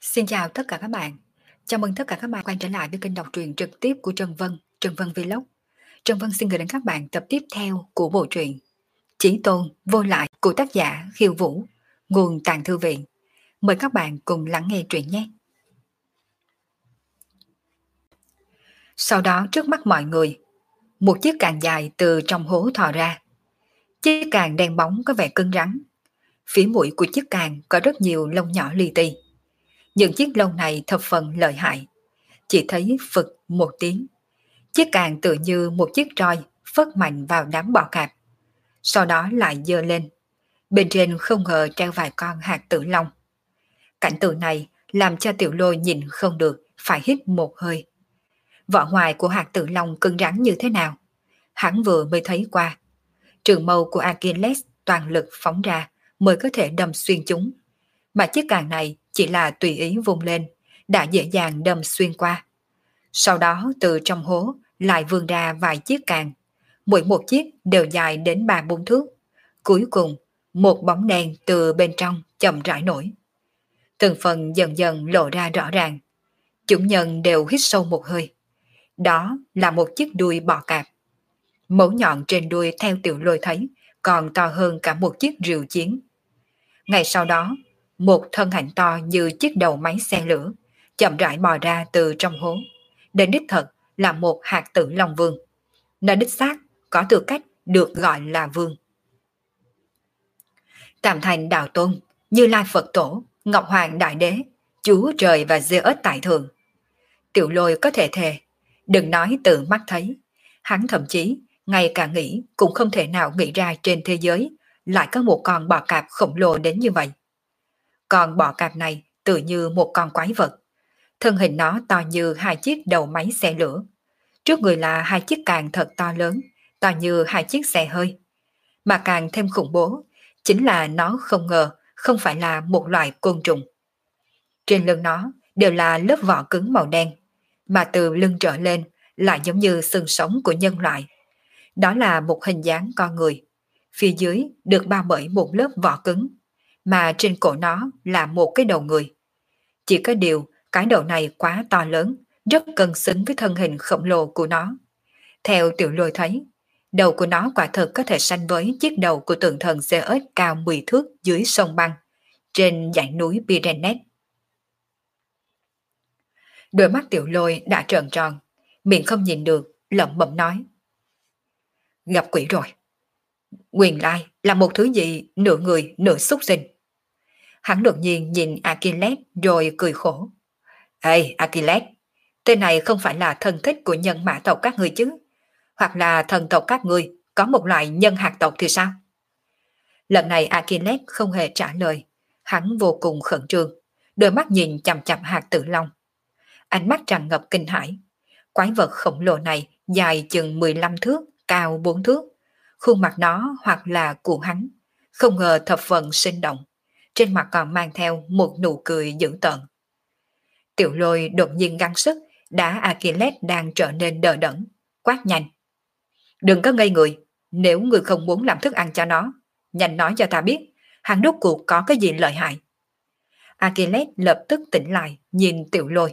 Xin chào tất cả các bạn. Chào mừng tất cả các bạn quay trở lại với kênh đọc truyện trực tiếp của Trân Vân Vlog. Trân Vân xin gửi đến các bạn tập tiếp theo của bộ truyện Chí Tôn Vô Lại của tác giả Khiêu Vũ, nguồn Tàng Thư Viện. Mời các bạn cùng lắng nghe truyện nhé. Sau đó trước mắt mọi người, một chiếc càng dài từ trong hố thò ra. Chiếc càng đen bóng có vẻ cứng rắn. Phía mũi của chiếc càng có rất nhiều lông nhỏ li ti. Những chiếc lông này thập phần lợi hại. Chỉ thấy phực một tiếng. Chiếc càng tự như một chiếc roi phất mạnh vào đám bọ cạp. Sau đó lại giơ lên. Bên trên không ngờ treo vài con hạt tử long. Cảnh tượng này làm cho Tiểu Lôi nhìn không được, phải hít một hơi. Vỏ ngoài của hạt tử long cứng rắn như thế nào? Hắn vừa mới thấy qua. Trường mâu của Achilles toàn lực phóng ra mới có thể đâm xuyên chúng. Mà chiếc càng này chỉ là tùy ý vung lên, đã dễ dàng đâm xuyên qua. Sau đó từ trong hố lại vươn ra vài chiếc càng. Mỗi một chiếc đều dài đến 3-4 thước. Cuối cùng, một bóng đen từ bên trong chậm rãi nổi. Từng phần dần dần lộ ra rõ ràng. Chủ nhân đều hít sâu một hơi. Đó là một chiếc đuôi bò cạp. Mấu nhọn trên đuôi theo Tiểu Lôi thấy còn to hơn cả một chiếc rìu chiến. Ngay sau đó, một thân ảnh to như chiếc đầu máy xe lửa chậm rãi bò ra từ trong hố. Đến đích thật là một hạt tử long vương. Nó đích xác có tư cách được gọi là vương. Tam Thành Đạo Tôn, Như Lai Phật Tổ, Ngọc Hoàng Đại Đế, Chúa Trời và Zeus tại thượng. Tiểu Lôi có thể thề, đừng nói tự mắt thấy. Hắn thậm chí ngay cả nghĩ cũng không thể nào nghĩ ra trên thế giới lại có một con bò cạp khổng lồ đến như vậy. Con bò cạp này tự như một con quái vật. Thân hình nó to như hai chiếc đầu máy xe lửa. Trước người là hai chiếc càng thật to lớn, to như hai chiếc xe hơi. Mà càng thêm khủng bố, chính là nó không ngờ không phải là một loại côn trùng. Trên lưng nó đều là lớp vỏ cứng màu đen, mà từ lưng trở lên lại giống như xương sống của nhân loại. Đó là một hình dáng con người. Phía dưới được bao bởi một lớp vỏ cứng, mà trên cổ nó là một cái đầu người. Chỉ có điều cái đầu này quá to lớn, rất cân xứng với thân hình khổng lồ của nó. Theo Tiểu Lôi thấy, đầu của nó quả thực có thể sánh với chiếc đầu của tượng thần Zeus cao 10 thước dưới sông băng, trên dãy núi Pyrenees. Đôi mắt Tiểu Lôi đã trợn tròn, miệng không nhìn được, lẩm bẩm nói. Gặp quỷ rồi. Nguyên lai là một thứ gì nửa người nửa súc sinh. Hắn đột nhiên nhìn Achilles rồi cười khổ. Ê Achilles, tên này không phải là thân thích của nhân mã tộc các ngươi chứ? Hoặc là thần tộc các ngươi có một loại nhân hạt tộc thì sao? Lần này Achilles không hề trả lời. Hắn vô cùng khẩn trương, đôi mắt nhìn chằm chằm hạt tử long. Ánh mắt tràn ngập kinh hãi. Quái vật khổng lồ này dài chừng 15 thước, cao 4 thước. Khuôn mặt nó hoặc là của hắn, không ngờ thập phần sinh động. Trên mặt còn mang theo một nụ cười dữ tợn. Tiểu Lôi đột nhiên gắng sức, đá Achilles đang trở nên đờ đẫn, quát nhanh. Đừng có ngây người, nếu người không muốn làm thức ăn cho nó, nhanh nói cho ta biết, hắn rốt cuộc có cái gì lợi hại. Achilles lập tức tỉnh lại, nhìn Tiểu Lôi.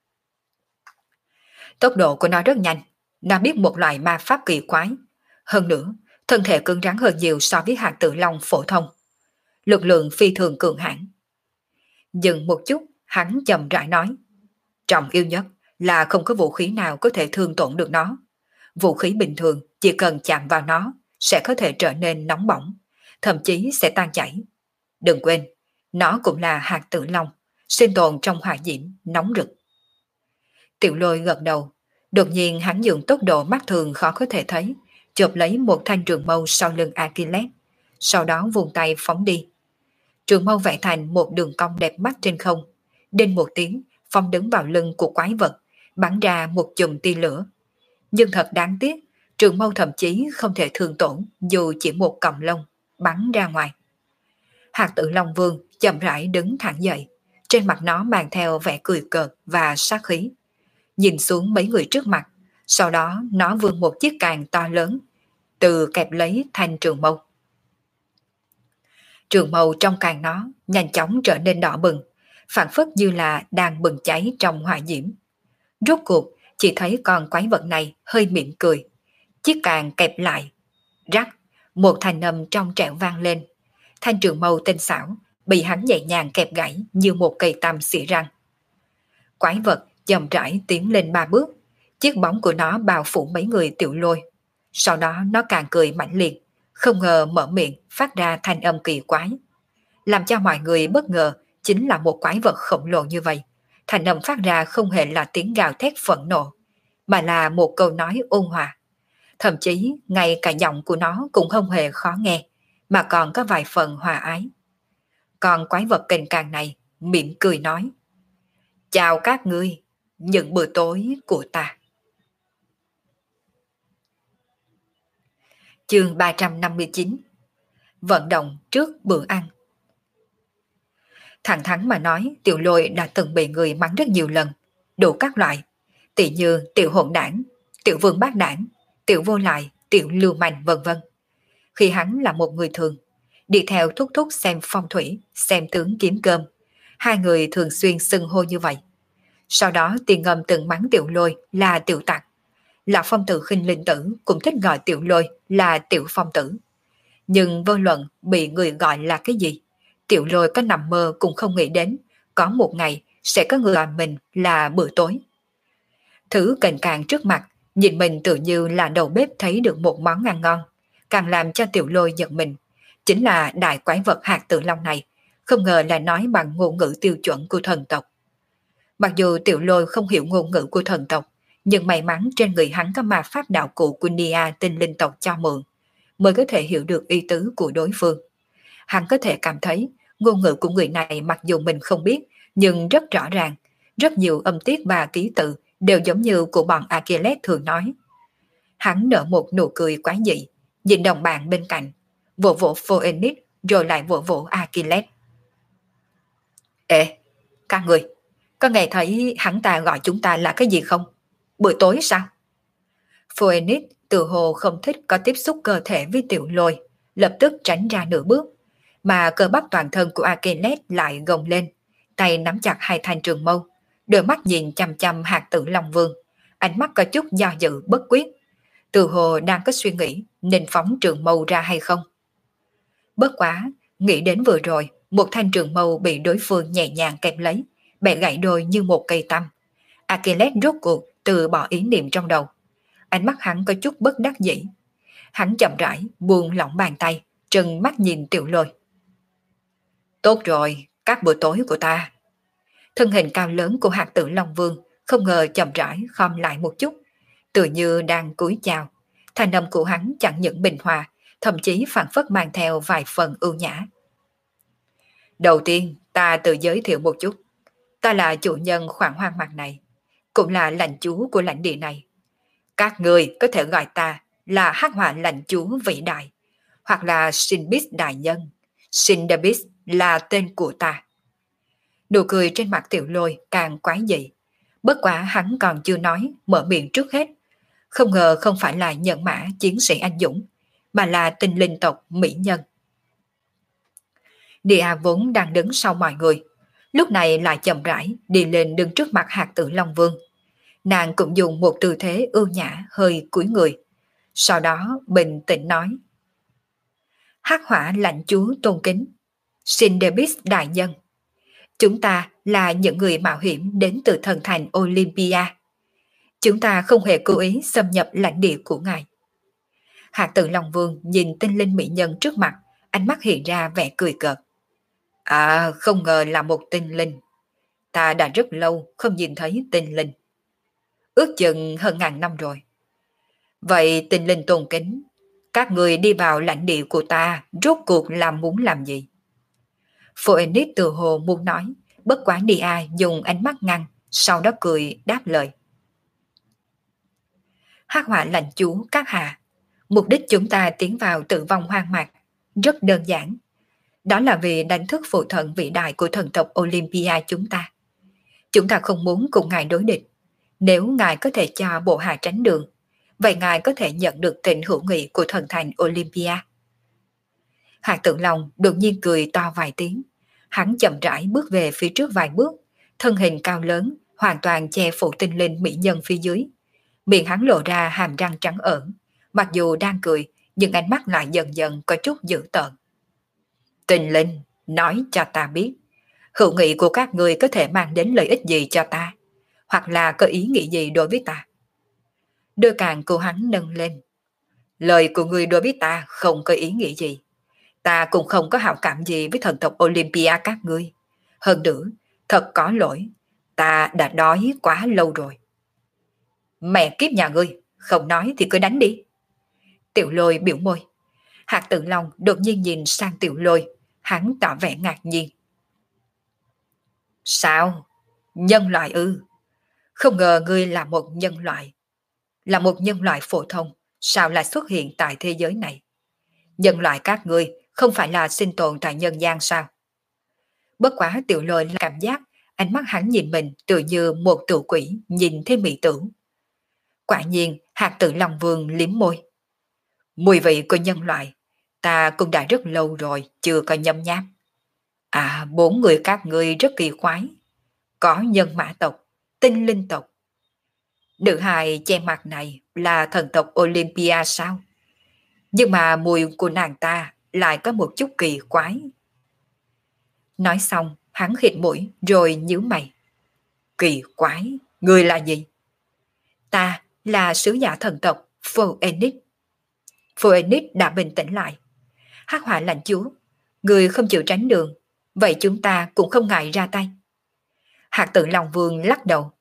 Tốc độ của nó rất nhanh, nó biết một loại ma pháp kỳ quái. Hơn nữa, thân thể cứng rắn hơn nhiều so với hạt tử long phổ thông. Lực lượng phi thường cường hãn. Dừng một chút, hắn chậm rãi nói. Trọng yếu nhất là không có vũ khí nào có thể thương tổn được nó. Vũ khí bình thường chỉ cần chạm vào nó sẽ có thể trở nên nóng bỏng, thậm chí sẽ tan chảy. Đừng quên, nó cũng là hạt tử long, sinh tồn trong hỏa diễm nóng rực. Tiểu Lôi gật đầu, đột nhiên hắn dùng tốc độ mắt thường khó có thể thấy, chộp lấy một thanh trường mâu sau lưng Achilles, sau đó vùng tay phóng đi. Trường mâu vẽ thành một đường cong đẹp mắt trên không, đinh một tiếng phóng đứng vào lưng của quái vật, bắn ra một chùm tia lửa. Nhưng thật đáng tiếc, trường mâu thậm chí không thể thương tổn dù chỉ một cọng lông, bắn ra ngoài. Hạt tử long vương chậm rãi đứng thẳng dậy, trên mặt nó mang theo vẻ cười cợt và sát khí. Nhìn xuống mấy người trước mặt, sau đó nó vươn một chiếc càng to lớn, từ kẹp lấy thanh trường mâu. Trường mâu trong càng nó nhanh chóng trở nên đỏ bừng, phảng phất như là đang bừng cháy trong hỏa diễm. Rốt cuộc, chỉ thấy con quái vật này hơi mỉm cười. Chiếc càng kẹp lại. Rắc, một thanh âm trong trẻo vang lên. Thanh trường mâu tinh xảo, bị hắn nhẹ nhàng kẹp gãy như một cây tăm xỉ răng. Quái vật chậm rãi tiến lên 3 bước. Chiếc bóng của nó bao phủ mấy người Tiểu Lôi. Sau đó nó càng cười mãnh liệt, không ngờ mở miệng phát ra thanh âm kỳ quái. Làm cho mọi người bất ngờ chính là một quái vật khổng lồ như vậy. Thanh âm phát ra không hề là tiếng gào thét phẫn nộ, mà là một câu nói ôn hòa. Thậm chí ngay cả giọng của nó cũng không hề khó nghe, mà còn có vài phần hòa ái. Còn quái vật kềnh càng này mỉm cười nói: chào các ngươi, những bữa tối của ta. Chương 359. Vận động trước bữa ăn. Thẳng thắn mà nói, Tiểu Lôi đã từng bị người mắng rất nhiều lần, đủ các loại, tỉ như tiểu hỗn đảng, tiểu vương bát đảng, tiểu vô lại, tiểu lưu manh vân vân. Khi hắn là một người thường, đi theo thúc thúc xem phong thủy, xem tướng kiếm cơm, hai người thường xuyên xưng hô như vậy. Sau đó Tiền Ngâm từng mắng Tiểu Lôi là tiểu tặc. Lạc Phong Tử Khinh Linh Tử cũng thích gọi Tiểu Lôi là tiểu phong tử. Nhưng vô luận bị người gọi là cái gì, Tiểu Lôi có nằm mơ cũng không nghĩ đến có một ngày sẽ có người gọi mình là bữa tối. Thứ cành càng trước mặt, nhìn mình tự như là đầu bếp thấy được một món ăn ngon, càng làm cho Tiểu Lôi giật mình. Chính là đại quái vật hạt tử long này, không ngờ là nói bằng ngôn ngữ tiêu chuẩn của thần tộc. Mặc dù Tiểu Lôi không hiểu ngôn ngữ của thần tộc, nhưng may mắn trên người hắn có ma pháp đạo cụ của Nia tinh linh tộc cho mượn, mới có thể hiểu được ý tứ của đối phương. Hắn có thể cảm thấy ngôn ngữ của người này mặc dù mình không biết, nhưng rất rõ ràng, rất nhiều âm tiết và ký tự đều giống như của bọn Achilles thường nói. Hắn nở một nụ cười quái dị, nhìn đồng bạn bên cạnh, vỗ vỗ Phoenix rồi lại vỗ vỗ Achilles. Ê, các người, có nghe thấy hắn ta gọi chúng ta là cái gì không? Bữa tối sao? Phoenix tự hồ không thích có tiếp xúc cơ thể với Tiểu Lôi, lập tức tránh ra nửa bước, mà cơ bắp toàn thân của Achilles lại gồng lên, tay nắm chặt hai thanh trường mâu, đôi mắt nhìn chăm chăm hạt tử Long Vương, ánh mắt có chút do dự bất quyết, tự hồ đang có suy nghĩ nên phóng trường mâu ra hay không. Bất quá, nghĩ đến vừa rồi, một thanh trường mâu bị đối phương nhẹ nhàng kẹp lấy, bẻ gãy đôi như một cây tăm. Achilles rốt cuộc từ bỏ ý niệm trong đầu. Ánh mắt hắn có chút bất đắc dĩ. Hắn chậm rãi buông lỏng bàn tay, trừng mắt nhìn Tiểu Lôi. Tốt rồi, các bữa tối của ta. Thân hình cao lớn của hạt tử Long Vương không ngờ chậm rãi khom lại một chút, tự như đang cúi chào. Thanh âm của hắn chẳng những bình hòa, thậm chí phảng phất mang theo vài phần ưu nhã. Đầu tiên, ta tự giới thiệu một chút. Ta là chủ nhân khoảng hoang mạc này, cũng là lãnh chúa của lãnh địa này. Các người có thể gọi ta là Hắc Hỏa lãnh chúa vĩ đại, hoặc là Sinbis đại nhân. Sinbis là tên của ta. Nụ cười trên mặt Tiểu Lôi càng quái dị. Bất quả hắn còn chưa nói, mở miệng trước hết. Không ngờ không phải là nhân mã chiến sĩ anh dũng, mà là tinh linh tộc mỹ nhân. Địa vốn đang đứng sau mọi người, lúc này lại chậm rãi đi lên đứng trước mặt hạt tử Long Vương. Nàng cũng dùng một tư thế ưu nhã hơi cúi người, sau đó bình tĩnh nói: Hắc Hỏa lãnh chúa tôn kính, Sinbis đại nhân, chúng ta là những người mạo hiểm đến từ thần thành Olympia. Chúng ta không hề cố ý xâm nhập lãnh địa của ngài. Hạt tử Long Vương nhìn tinh linh mỹ nhân trước mặt, ánh mắt hiện ra vẻ cười cợt. À, không ngờ là một tinh linh. Ta đã rất lâu không nhìn thấy tinh linh. Ước chừng hơn ngàn năm rồi. Vậy tinh linh tôn kính, các người đi vào lãnh địa của ta rốt cuộc là muốn làm gì? Phoenix từ hồ muốn nói, bất quá Nia dùng ánh mắt ngăn, sau đó cười đáp lời. Hắc Hỏa lãnh chúa các hạ, mục đích chúng ta tiến vào tử vong hoang mạc rất đơn giản. Đó là vì đánh thức phụ thần vĩ đại của thần tộc Olympia chúng ta. Chúng ta không muốn cùng ngài đối địch. Nếu ngài có thể cho bộ hạ tránh đường, vậy ngài có thể nhận được tình hữu nghị của thần thành Olympia. Hạt Tượng Long đột nhiên cười to vài tiếng, Hắn chậm rãi bước về phía trước vài bước, thân hình cao lớn, hoàn toàn che phủ tinh linh mỹ nhân phía dưới. Miệng hắn lộ ra hàm răng trắng ẩn, mặc dù đang cười, nhưng ánh mắt lại dần dần có chút dữ tợn. Tinh linh, nói cho ta biết, hữu nghị của các ngươi có thể mang đến lợi ích gì cho ta, hoặc là có ý nghĩ gì đối với ta. Đôi càng của hắn nâng lên. Lời của ngươi đối với ta không có ý nghĩa gì. Ta cũng không có hảo cảm gì với thần tộc Olympia các ngươi. Hơn nữa, thật có lỗi, ta đã đói quá lâu rồi. Mẹ kiếp nhà ngươi, không nói thì cứ đánh đi. Tiểu Lôi biểu môi. Hạc Tử Long đột nhiên nhìn sang Tiểu Lôi, hắn tỏ vẻ ngạc nhiên. Sao? Nhân loại ư? Không ngờ ngươi là một nhân loại. Là một nhân loại phổ thông, sao lại xuất hiện tại thế giới này? Nhân loại các ngươi không phải là sinh tồn tại nhân gian sao? Bất quá Tiểu Lôi là cảm giác ánh mắt hắn nhìn mình tự như một tiểu quỷ nhìn thấy mỹ tử. Quả nhiên Hạc Tử Long Vương liếm môi. Mùi vị của nhân loại ta cũng đã rất lâu rồi chưa có nhấm nháp. À, bốn người các ngươi rất kỳ quái. Có nhân mã tộc, tinh linh tộc. Nữ hài che mặt này là thần tộc Olympia sao? Nhưng mà mùi của nàng ta lại có một chút kỳ quái. Nói xong, hắn khịt mũi rồi nhíu mày. Kỳ quái, người là gì? Ta là sứ giả thần tộc Phoenix. Phoenix đã bình tĩnh lại. Hắc Hỏa lãnh chúa, người không chịu tránh đường, vậy chúng ta cũng không ngại ra tay. Hạc Tử Long Vương lắc đầu.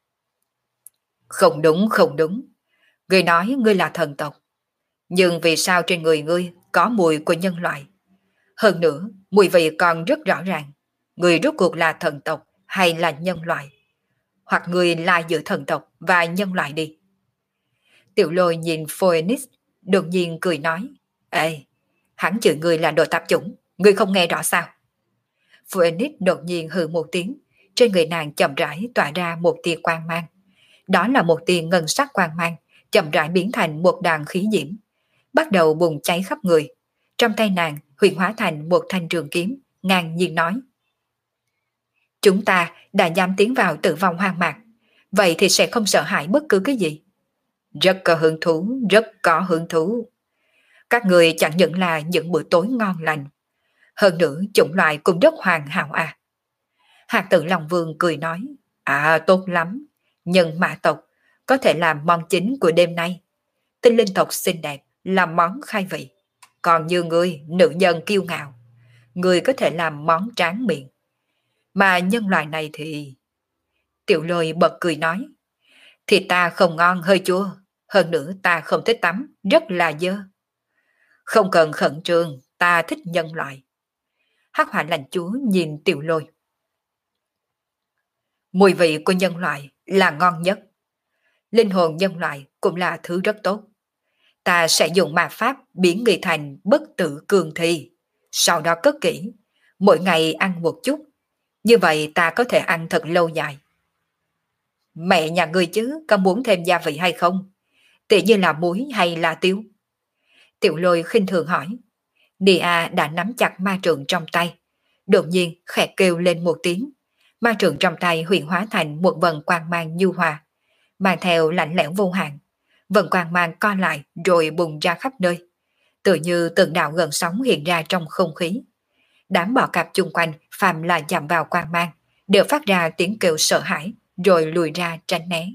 Không đúng, không đúng. Người nói ngươi là thần tộc. Nhưng vì sao trên người ngươi có mùi của nhân loại? Hơn nữa, mùi vị còn rất rõ ràng. Ngươi rốt cuộc là thần tộc hay là nhân loại? Hoặc ngươi là giữa thần tộc và nhân loại đi. Tiểu Lôi nhìn Phoenix, đột nhiên cười nói. Ê, hắn chửi ngươi là đồ tạp chủng, ngươi không nghe rõ sao? Phoenix đột nhiên hừ một tiếng, trên người nàng chậm rãi tỏa ra một tia quang mang. Đó là một tia ngân sắc quang mang, chậm rãi biến thành một đàn khí diễm, bắt đầu bùng cháy khắp người. Trong tay nàng huyền hóa thành một thanh trường kiếm, ngang nhiên nói. Chúng ta đã dám tiến vào tử vong hoang mạc, vậy thì sẽ không sợ hãi bất cứ cái gì. Rất có hứng thú, rất có hứng thú. Các người chẳng những là những bữa tối ngon lành, hơn nữa chủng loại cũng rất hoàn hảo à. Hạc Tử Long Vương cười nói. À, tốt lắm, nhân mã tộc có thể làm món chính của đêm nay. Tinh linh tộc xinh đẹp làm món khai vị. Còn như ngươi, nữ nhân kiêu ngạo, ngươi có thể làm món tráng miệng. Mà nhân loại này thì... Tiểu Lôi bật cười nói. Thì ta không ngon hơi chua, hơn nữa ta không thích tắm, rất là dơ. Không cần khẩn trương, ta thích nhân loại. Hắc Hỏa lãnh chúa nhìn Tiểu Lôi. Mùi vị của nhân loại là ngon nhất. Linh hồn nhân loại cũng là thứ rất tốt. Ta sẽ dùng ma pháp biến người thành bất tử cường thi, sau đó cất kỹ, mỗi ngày ăn một chút. Như vậy ta có thể ăn thật lâu dài. Mẹ nhà ngươi chứ, có muốn thêm gia vị hay không? Tỉ như là muối hay là tiêu? Tiểu Lôi khinh thường hỏi. Nia đã nắm chặt ma trượng trong tay. Đột nhiên khẽ kêu lên một tiếng. Ma trượng trong tay huyền hóa thành một vần quang mang nhu hòa, mang theo lạnh lẽo vô hạn. Vần quang mang co lại rồi bùng ra khắp nơi, tự như từng đạo gần sóng hiện ra trong không khí. Đám bọ cạp chung quanh phàm là chạm vào quang mang đều phát ra tiếng kêu sợ hãi rồi lùi ra tránh né.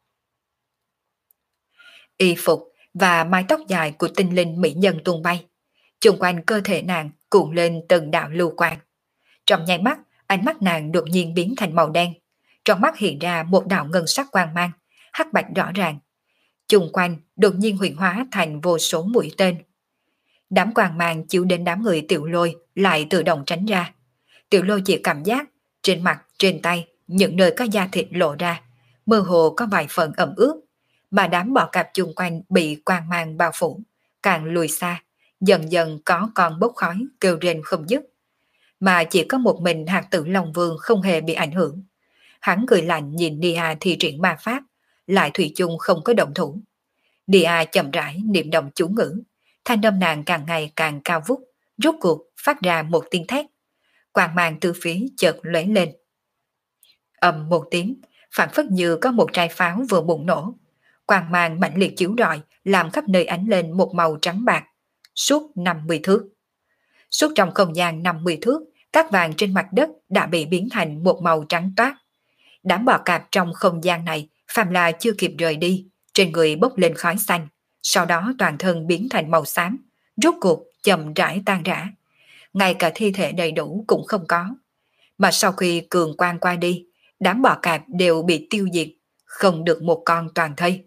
Y phục và mái tóc dài của tinh linh mỹ nhân tung bay, chung quanh cơ thể nàng cuộn lên từng đạo lưu quang. Trong nháy mắt, ánh mắt nàng đột nhiên biến thành màu đen, trong mắt hiện ra một đạo ngân sắc quang mang, hắc bạch rõ ràng. Chung quanh đột nhiên huyền hóa thành vô số mũi tên. Đám quang mang chiếu đến đám người Tiểu Lôi lại tự động tránh ra. Tiểu Lôi chỉ cảm giác trên mặt, trên tay, những nơi có da thịt lộ ra, mơ hồ có vài phần ẩm ướt, mà đám bọ cạp chung quanh bị quang mang bao phủ, càng lùi xa, dần dần có con bốc khói kêu rên không dứt. Mà chỉ có một mình Hạc Tử Long Vương không hề bị ảnh hưởng. Hắn cười lạnh nhìn Nia thi triển ma pháp, lại thủy chung không có động thủ. Nia chậm rãi niệm động chú ngữ, thanh âm nàng càng ngày càng cao vút, rốt cuộc phát ra một tiếng thét. quang mang từ phía chợt lóe lên. Ầm một tiếng, phản phất như có một trái pháo vừa bùng nổ. Quang mang mãnh liệt chiếu rọi, làm khắp nơi ánh lên một màu trắng bạc, suốt 50 thước. Suốt trong không gian 50 thước, các vàng trên mặt đất đã bị biến thành một màu trắng toát. Đám bò cạp trong không gian này, phàm là chưa kịp rời đi, trên người bốc lên khói xanh, sau đó toàn thân biến thành màu xám, rốt cuộc chậm rãi tan rã. Ngay cả thi thể đầy đủ cũng không có. Mà sau khi cường quang qua đi, đám bò cạp đều bị tiêu diệt, không được một con toàn thây.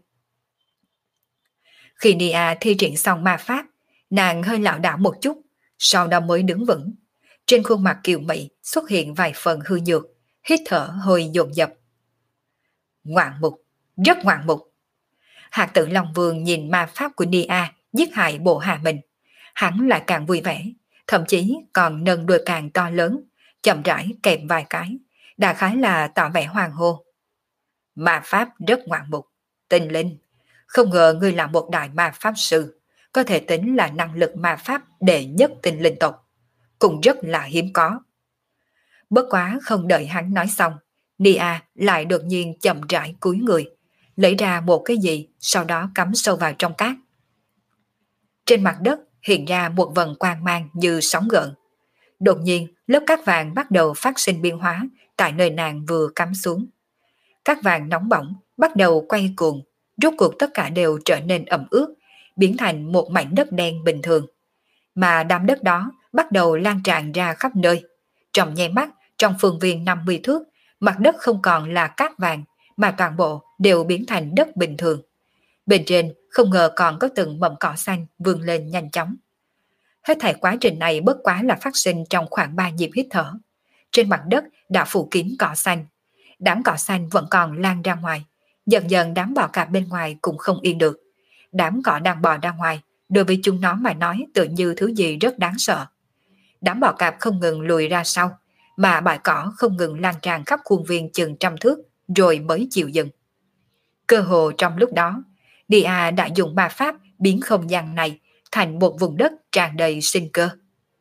Khi Nia thi triển xong ma pháp, nàng hơi lảo đảo một chút, sau đó mới đứng vững. Trên khuôn mặt kiều mị xuất hiện vài phần hư nhược, hít thở hơi dồn dập. Ngoạn mục, rất ngoạn mục. Hạt tử Long Vương nhìn ma pháp của Nia giết hại bộ hạ mình. Hắn lại càng vui vẻ, thậm chí còn nâng đuôi càng to lớn, chậm rãi kẹp vài cái, đại khái là tỏ vẻ hoàng hô. Ma pháp rất ngoạn mục, tinh linh. Không ngờ ngươi là một đại ma pháp sư, có thể tính là năng lực ma pháp đệ nhất tinh linh tộc. Cũng rất là hiếm có. Bất quá không đợi hắn nói xong, Nia lại đột nhiên chậm rãi cúi người, lấy ra một cái gì, sau đó cắm sâu vào trong cát. Trên mặt đất hiện ra một vần quang mang như sóng gợn. Đột nhiên, lớp cát vàng bắt đầu phát sinh biến hóa tại nơi nàng vừa cắm xuống. Cát vàng nóng bỏng bắt đầu quay cuồng, rốt cuộc tất cả đều trở nên ẩm ướt, biến thành một mảnh đất đen bình thường. Mà đám đất đó bắt đầu lan tràn ra khắp nơi. Trong nháy mắt, trong phương viên 50 thước, mặt đất không còn là cát vàng, mà toàn bộ đều biến thành đất bình thường. Bên trên không ngờ còn có từng mầm cỏ xanh vươn lên nhanh chóng. Hết thảy quá trình này bất quá là phát sinh trong khoảng 3 nhịp hít thở. Trên mặt đất đã phủ kín cỏ xanh. Đám cỏ xanh vẫn còn lan ra ngoài. Dần dần đám bò cạp bên ngoài cũng không yên được. Đám cỏ đang bò ra ngoài, đối với chúng nó mà nói tự như thứ gì rất đáng sợ. Đám bò cạp không ngừng lùi ra sau, mà bãi cỏ không ngừng lan tràn khắp khuôn viên chừng trăm thước, rồi mới chịu dừng. Cơ hồ trong lúc đó, Nia đã dùng ma pháp biến không gian này thành một vùng đất tràn đầy sinh cơ.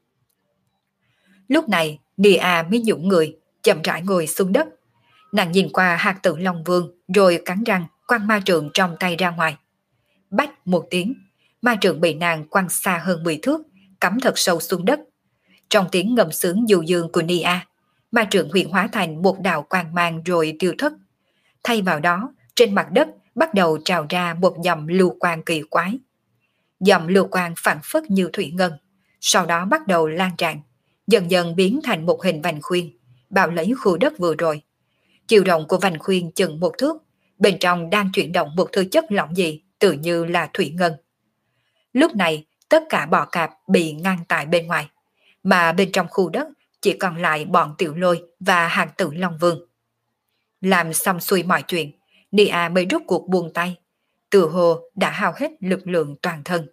Lúc này, Nia mới nhũng người, chậm rãi ngồi xuống đất. Nàng nhìn qua hạt tử Long Vương, rồi cắn răng quăng ma trượng trong tay ra ngoài. Bách một tiếng, ma trượng bị nàng quăng xa hơn 10 thước, cắm thật sâu xuống đất. Trong tiếng ngầm sướng du dương của Nia, ma trượng huyện hóa thành một đạo quang mang rồi tiêu thất. Thay vào đó, trên mặt đất bắt đầu trào ra một dòng lưu quang kỳ quái. Dòng lưu quang phản phất như thủy ngân, sau đó bắt đầu lan tràn, dần dần biến thành một hình vành khuyên, bao lấy khu đất vừa rồi. Chiều rộng của vành khuyên chừng 1 thước, bên trong đang chuyển động một thứ chất lỏng gì, tự như là thủy ngân. Lúc này, tất cả bò cạp bị ngăn tại bên ngoài, mà bên trong khu đất chỉ còn lại bọn Tiểu Lôi và hạt tử Long Vương. Làm xong xuôi mọi chuyện, Nia mới rút cuộc buông tay, tự hồ đã hao hết lực lượng toàn thân.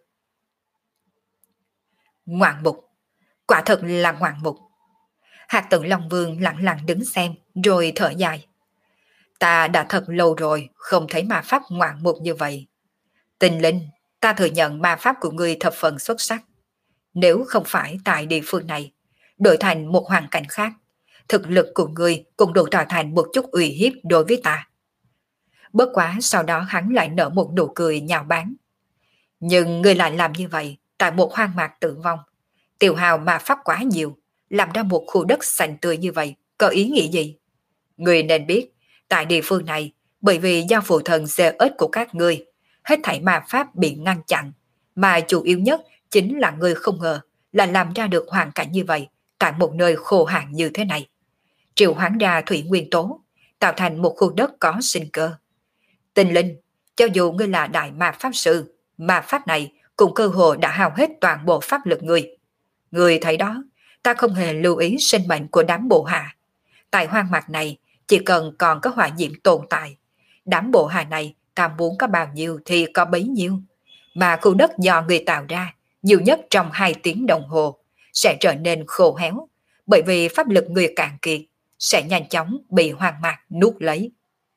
Ngoạn mục, quả thật là ngoạn mục. Hạt tử Long Vương lặng lặng đứng xem, rồi thở dài. Ta đã thật lâu rồi không thấy ma pháp ngoạn mục như vậy. Tinh linh, ta thừa nhận ma pháp của ngươi thập phần xuất sắc. Nếu không phải tại địa phương này, đổi thành một hoàn cảnh khác, thực lực của ngươi cũng đủ tạo thành một chút uy hiếp đối với ta. Bất quá sau đó hắn lại nở một nụ cười nhạo báng. Nhưng ngươi lại làm như vậy tại một hoang mạc tử vong. Tiêu hào ma pháp quá nhiều, làm ra một khu đất xanh tươi như vậy, có ý nghĩa gì? Ngươi nên biết, tại địa phương này, bởi vì do phụ thần xê ếch của các ngươi, hết thảy ma pháp bị ngăn chặn, mà chủ yếu nhất chính là ngươi không ngờ là làm ra được hoàn cảnh như vậy tại một nơi khô hạn như thế này. Triệu hoán ra thủy nguyên tố, tạo thành một khu đất có sinh cơ. Tinh linh, cho dù ngươi là đại ma pháp sư, ma pháp này cũng cơ hồ đã hao hết toàn bộ pháp lực ngươi. Ngươi thấy đó, ta không hề lưu ý sinh mệnh của đám bộ hạ. Tại hoang mạc này, chỉ cần còn có hỏa diễm tồn tại, đám bộ hạ này ta muốn có bao nhiêu thì có bấy nhiêu. Mà khu đất do người tạo ra, nhiều nhất trong 2 tiếng đồng hồ, sẽ trở nên khô héo, bởi vì pháp lực người cạn kiệt, sẽ nhanh chóng bị hoang mạc nuốt lấy.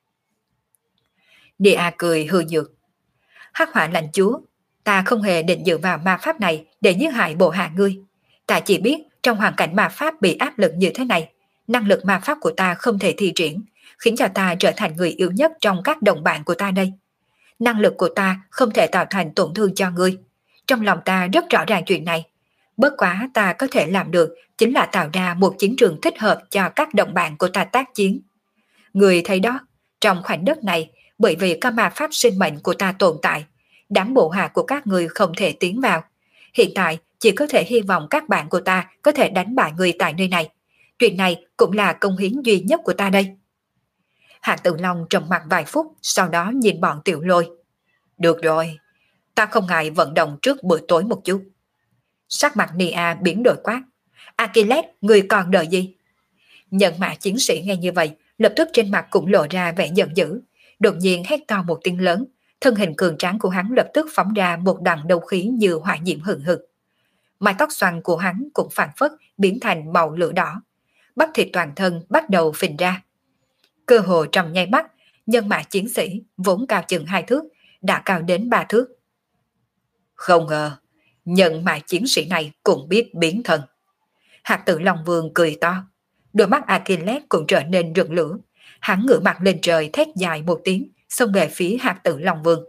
Nia cười hư nhược. Hắc hỏa lãnh chúa, ta không hề định dựa vào ma pháp này để giết hại bộ hạ ngươi. Ta chỉ biết trong hoàn cảnh ma pháp bị áp lực như thế này, năng lực ma pháp của ta không thể thi triển, khiến cho ta trở thành người yếu nhất trong các đồng bạn của ta đây. Năng lực của ta không thể tạo thành tổn thương cho ngươi. Trong lòng ta rất rõ ràng chuyện này. Bất quá ta có thể làm được chính là tạo ra một chiến trường thích hợp cho các đồng bạn của ta tác chiến. Người thấy đó, trong khoảnh đất này, bởi vì có ma pháp sinh mệnh của ta tồn tại, đám bộ hạ của các người không thể tiến vào. Hiện tại chỉ có thể hy vọng các bạn của ta có thể đánh bại người tại nơi này. Chuyện này cũng là công hiến duy nhất của ta đây. Hạ Tử Long trầm mặt vài phút, sau đó nhìn bọn Tiểu Lôi. Được rồi, ta không ngại vận động trước bữa tối một chút. Sắc mặt Nia biến đổi quát. Achilles, người còn đợi gì? Nhận mã chiến sĩ nghe như vậy, lập tức trên mặt cũng lộ ra vẻ giận dữ. Đột nhiên hét to một tiếng lớn, thân hình cường tráng của hắn lập tức phóng ra một đằng đấu khí như hỏa diễm hừng hực. Mái tóc xoăn của hắn cũng phản phất biến thành màu lửa đỏ. Bắp thịt toàn thân bắt đầu phình ra. Cơ hồ trong nháy mắt, nhân mã chiến sĩ vốn cao chừng 2 thước, đã cao đến 3 thước. Không ngờ, nhân mã chiến sĩ này cũng biết biến thân. Hạt Tử Long Vương cười to, đôi mắt Achilles cũng trở nên rực lửa. Hắn ngửa mặt lên trời thét dài một tiếng, xông về phía Hạt Tử Long Vương.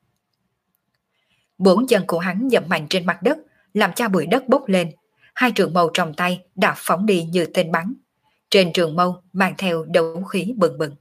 4 chân của hắn dậm mạnh trên mặt đất, làm cho bụi đất bốc lên. 2 trường mâu trong tay đã phóng đi như tên bắn. Trên trường mâu mang theo đấu khí bừng bừng.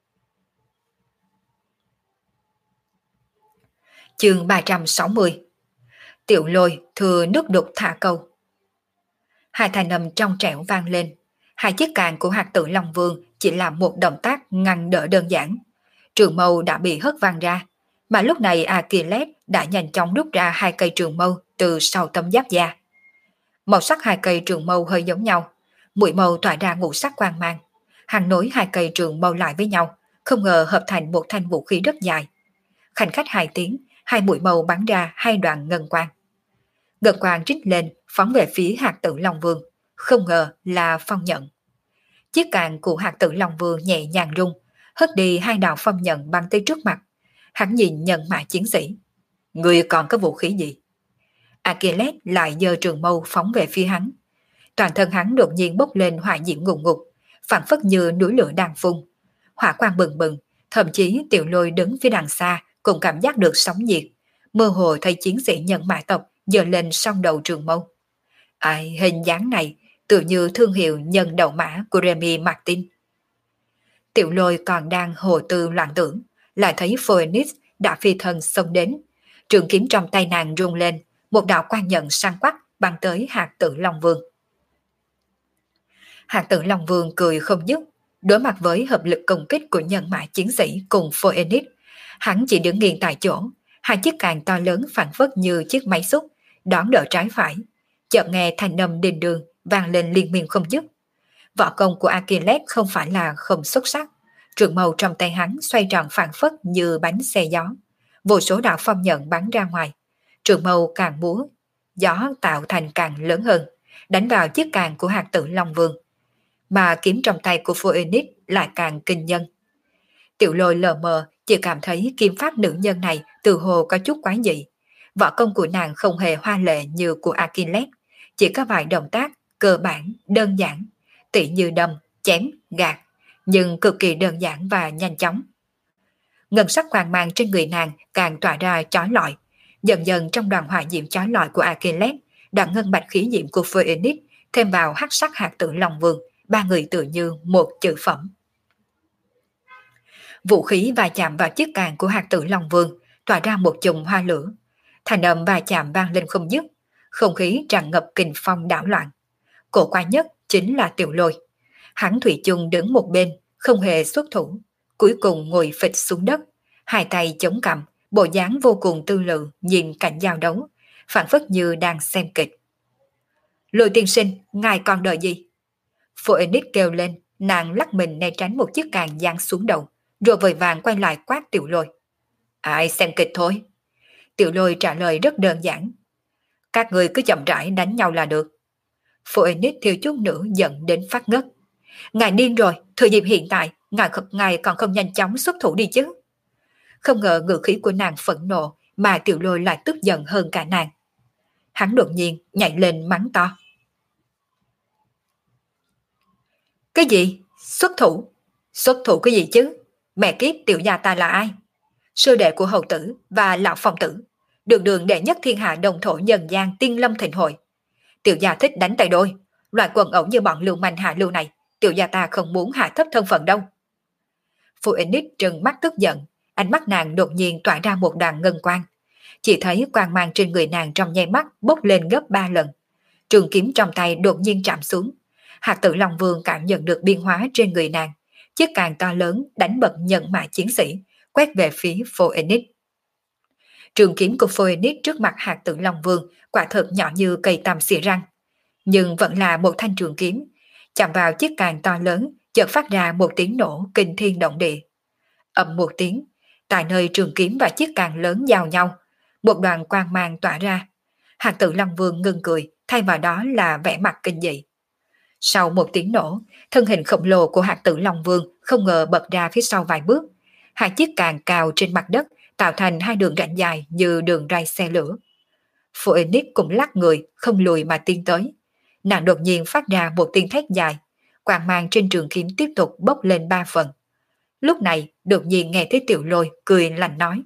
Chương 360. Tiểu Lôi thừa nước đục thả câu. Hai thanh âm trong trẻo vang lên. 2 chiếc càng của Hạt Tử Long Vương chỉ làm một động tác ngăn đỡ đơn giản. Trường mâu đã bị hất văng ra, mà lúc này Achilles đã nhanh chóng rút ra 2 cây trường mâu từ sau tấm giáp da. Màu sắc 2 cây trường mâu hơi giống nhau, mũi mâu tỏa ra ngũ sắc quang mang. Hắn nối 2 cây trường mâu lại với nhau, không ngờ hợp thành một thanh vũ khí rất dài. Khanh khách 2 tiếng, 2 mũi mâu bắn ra 2 đoạn ngân quang. Ngân quang trích lên, phóng về phía Hạt Tử Long Vương, không ngờ là phong nhận. Chiếc càng của Hạt Tử Long Vương nhẹ nhàng rung, hất đi 2 đạo phong nhận bắn tới trước mặt. Hắn nhìn nhân mã chiến sĩ. Người còn có vũ khí gì? Achilles lại giơ trường mâu phóng về phía hắn. Toàn thân hắn đột nhiên bốc lên hỏa diễm ngùn ngụt, phản phất như núi lửa đang phun. Hỏa quang bừng bừng, thậm chí Tiểu Lôi đứng phía đằng xa cũng cảm giác được sóng nhiệt. Mơ hồ thấy chiến sĩ nhân mã tộc giơ lên song đầu trường mâu. Ai, hình dáng này tự như thương hiệu nhân đầu mã của Remy Martin. Tiểu Lôi còn đang hồ tư loạn tưởng, lại thấy Phoenix đã phi thân xông đến. Trường kiếm trong tay nàng rung lên, một đạo quang nhận sang quắc bắn tới Hạt Tử Long Vương. Hạt Tử Long Vương cười không dứt, đối mặt với hợp lực công kích của nhân mã chiến sĩ cùng Phoenix, hắn chỉ đứng nghiêng tại chỗ. 2 chiếc càng to lớn phản phất như chiếc máy xúc, đón đỡ trái phải. Chợt nghe thanh âm đinh đường vang lên liên miên không dứt. Võ công của Achilles không phải là không xuất sắc. Trường mâu trong tay hắn xoay tròn phản phất như bánh xe gió. Vô số đạo phong nhận bắn ra ngoài. Trường mâu càng múa, gió tạo thành càng lớn hơn, đánh vào chiếc càng của Hạt Tử Long Vương. Mà kiếm trong tay của Phoenix lại càng kinh nhân. Tiểu Lôi lờ mờ chỉ cảm thấy kiếm pháp nữ nhân này từ hồ có chút quái dị. Võ công của nàng không hề hoa lệ như của Achilles, chỉ có vài động tác cơ bản, đơn giản, tỉ như đâm, chém, gạt, nhưng cực kỳ đơn giản và nhanh chóng. Ngân sắc quang mang trên người nàng càng tỏa ra chói lọi. Dần dần trong đoàn hỏa diễm chói lọi của Achilles, đoàn ngân bạch khí diễm của Phoenix thêm vào hắc sắc Hạt Tử Long Vương, 3 người tự như một chữ phẩm. Vũ khí va chạm vào chiếc càng của Hạt Tử Long Vương, tỏa ra một chùm hoa lửa. Thành âm va chạm vang lên không dứt, không khí tràn ngập kình phong đảo loạn. Cổ quái nhất chính là Tiểu Lôi. Hắn thủy chung đứng một bên, không hề xuất thủ, cuối cùng ngồi phịch xuống đất, 2 tay chống cằm, bộ dáng vô cùng tư lự nhìn cảnh giao đấu, phản phất như đang xem kịch. Lôi tiên sinh, ngài còn đợi gì? Phoenix kêu lên, nàng lắc mình né tránh một chiếc càng giáng xuống đầu, rồi vội vàng quay lại quát Tiểu Lôi. Ai xem kịch thôi. Tiểu Lôi trả lời rất đơn giản. Các người cứ chậm rãi đánh nhau là được. Phoenix thiếu chút nữa giận đến phát ngất. Ngài điên rồi, thời điểm hiện tại, ngài còn không nhanh chóng xuất thủ đi chứ. Không ngờ ngữ khí của nàng phẫn nộ mà Tiểu Lôi lại tức giận hơn cả nàng. Hắn đột nhiên nhảy lên mắng to. Cái gì? Xuất thủ? Xuất thủ cái gì chứ? Mẹ kiếp, tiểu gia ta là ai? Sư đệ của hầu tử và lão phong tử, đường đường đệ nhất thiên hạ đồng thổ nhân gian tiên lâm thịnh hội. Tiểu gia thích đánh tay đôi, loại quần ẩu như bọn lưu manh hạ lưu này, tiểu gia ta không muốn hạ thấp thân phận đâu. Phoenix trừng mắt tức giận, ánh mắt nàng đột nhiên tỏa ra một đoàn ngân quang. Chỉ thấy quang mang trên người nàng trong nháy mắt bốc lên gấp 3 lần. Trường kiếm trong tay đột nhiên chạm xuống. Hạt Tử Long Vương cảm nhận được biến hóa trên người nàng. Chiếc càng to lớn đánh bật nhận mã chiến sĩ, quét về phía Phoenix. Trường kiếm của Phoenix trước mặt Hạt Tử Long Vương quả thực nhỏ như cây tằm xỉa răng. Nhưng vẫn là một thanh trường kiếm. Chạm vào chiếc càng to lớn, chợt phát ra một tiếng nổ kinh thiên động địa. Ầm một tiếng, tại nơi trường kiếm và chiếc càng lớn giao nhau, một đoàn quang mang tỏa ra. Hạt Tử Long Vương ngưng cười, thay vào đó là vẻ mặt kinh dị. Sau một tiếng nổ, thân hình khổng lồ của Hạt Tử Long Vương không ngờ bật ra phía sau vài bước. Hai chiếc càng cào trên mặt đất tạo thành hai đường rãnh dài như đường ray xe lửa. Phoenix cũng lắc người, không lùi mà tiến tới. Nàng đột nhiên phát ra một tiếng thét dài, quang mang trên trường kiếm tiếp tục bốc lên 3 phần. Lúc này, đột nhiên nghe thấy Tiểu Lôi cười lạnh nói: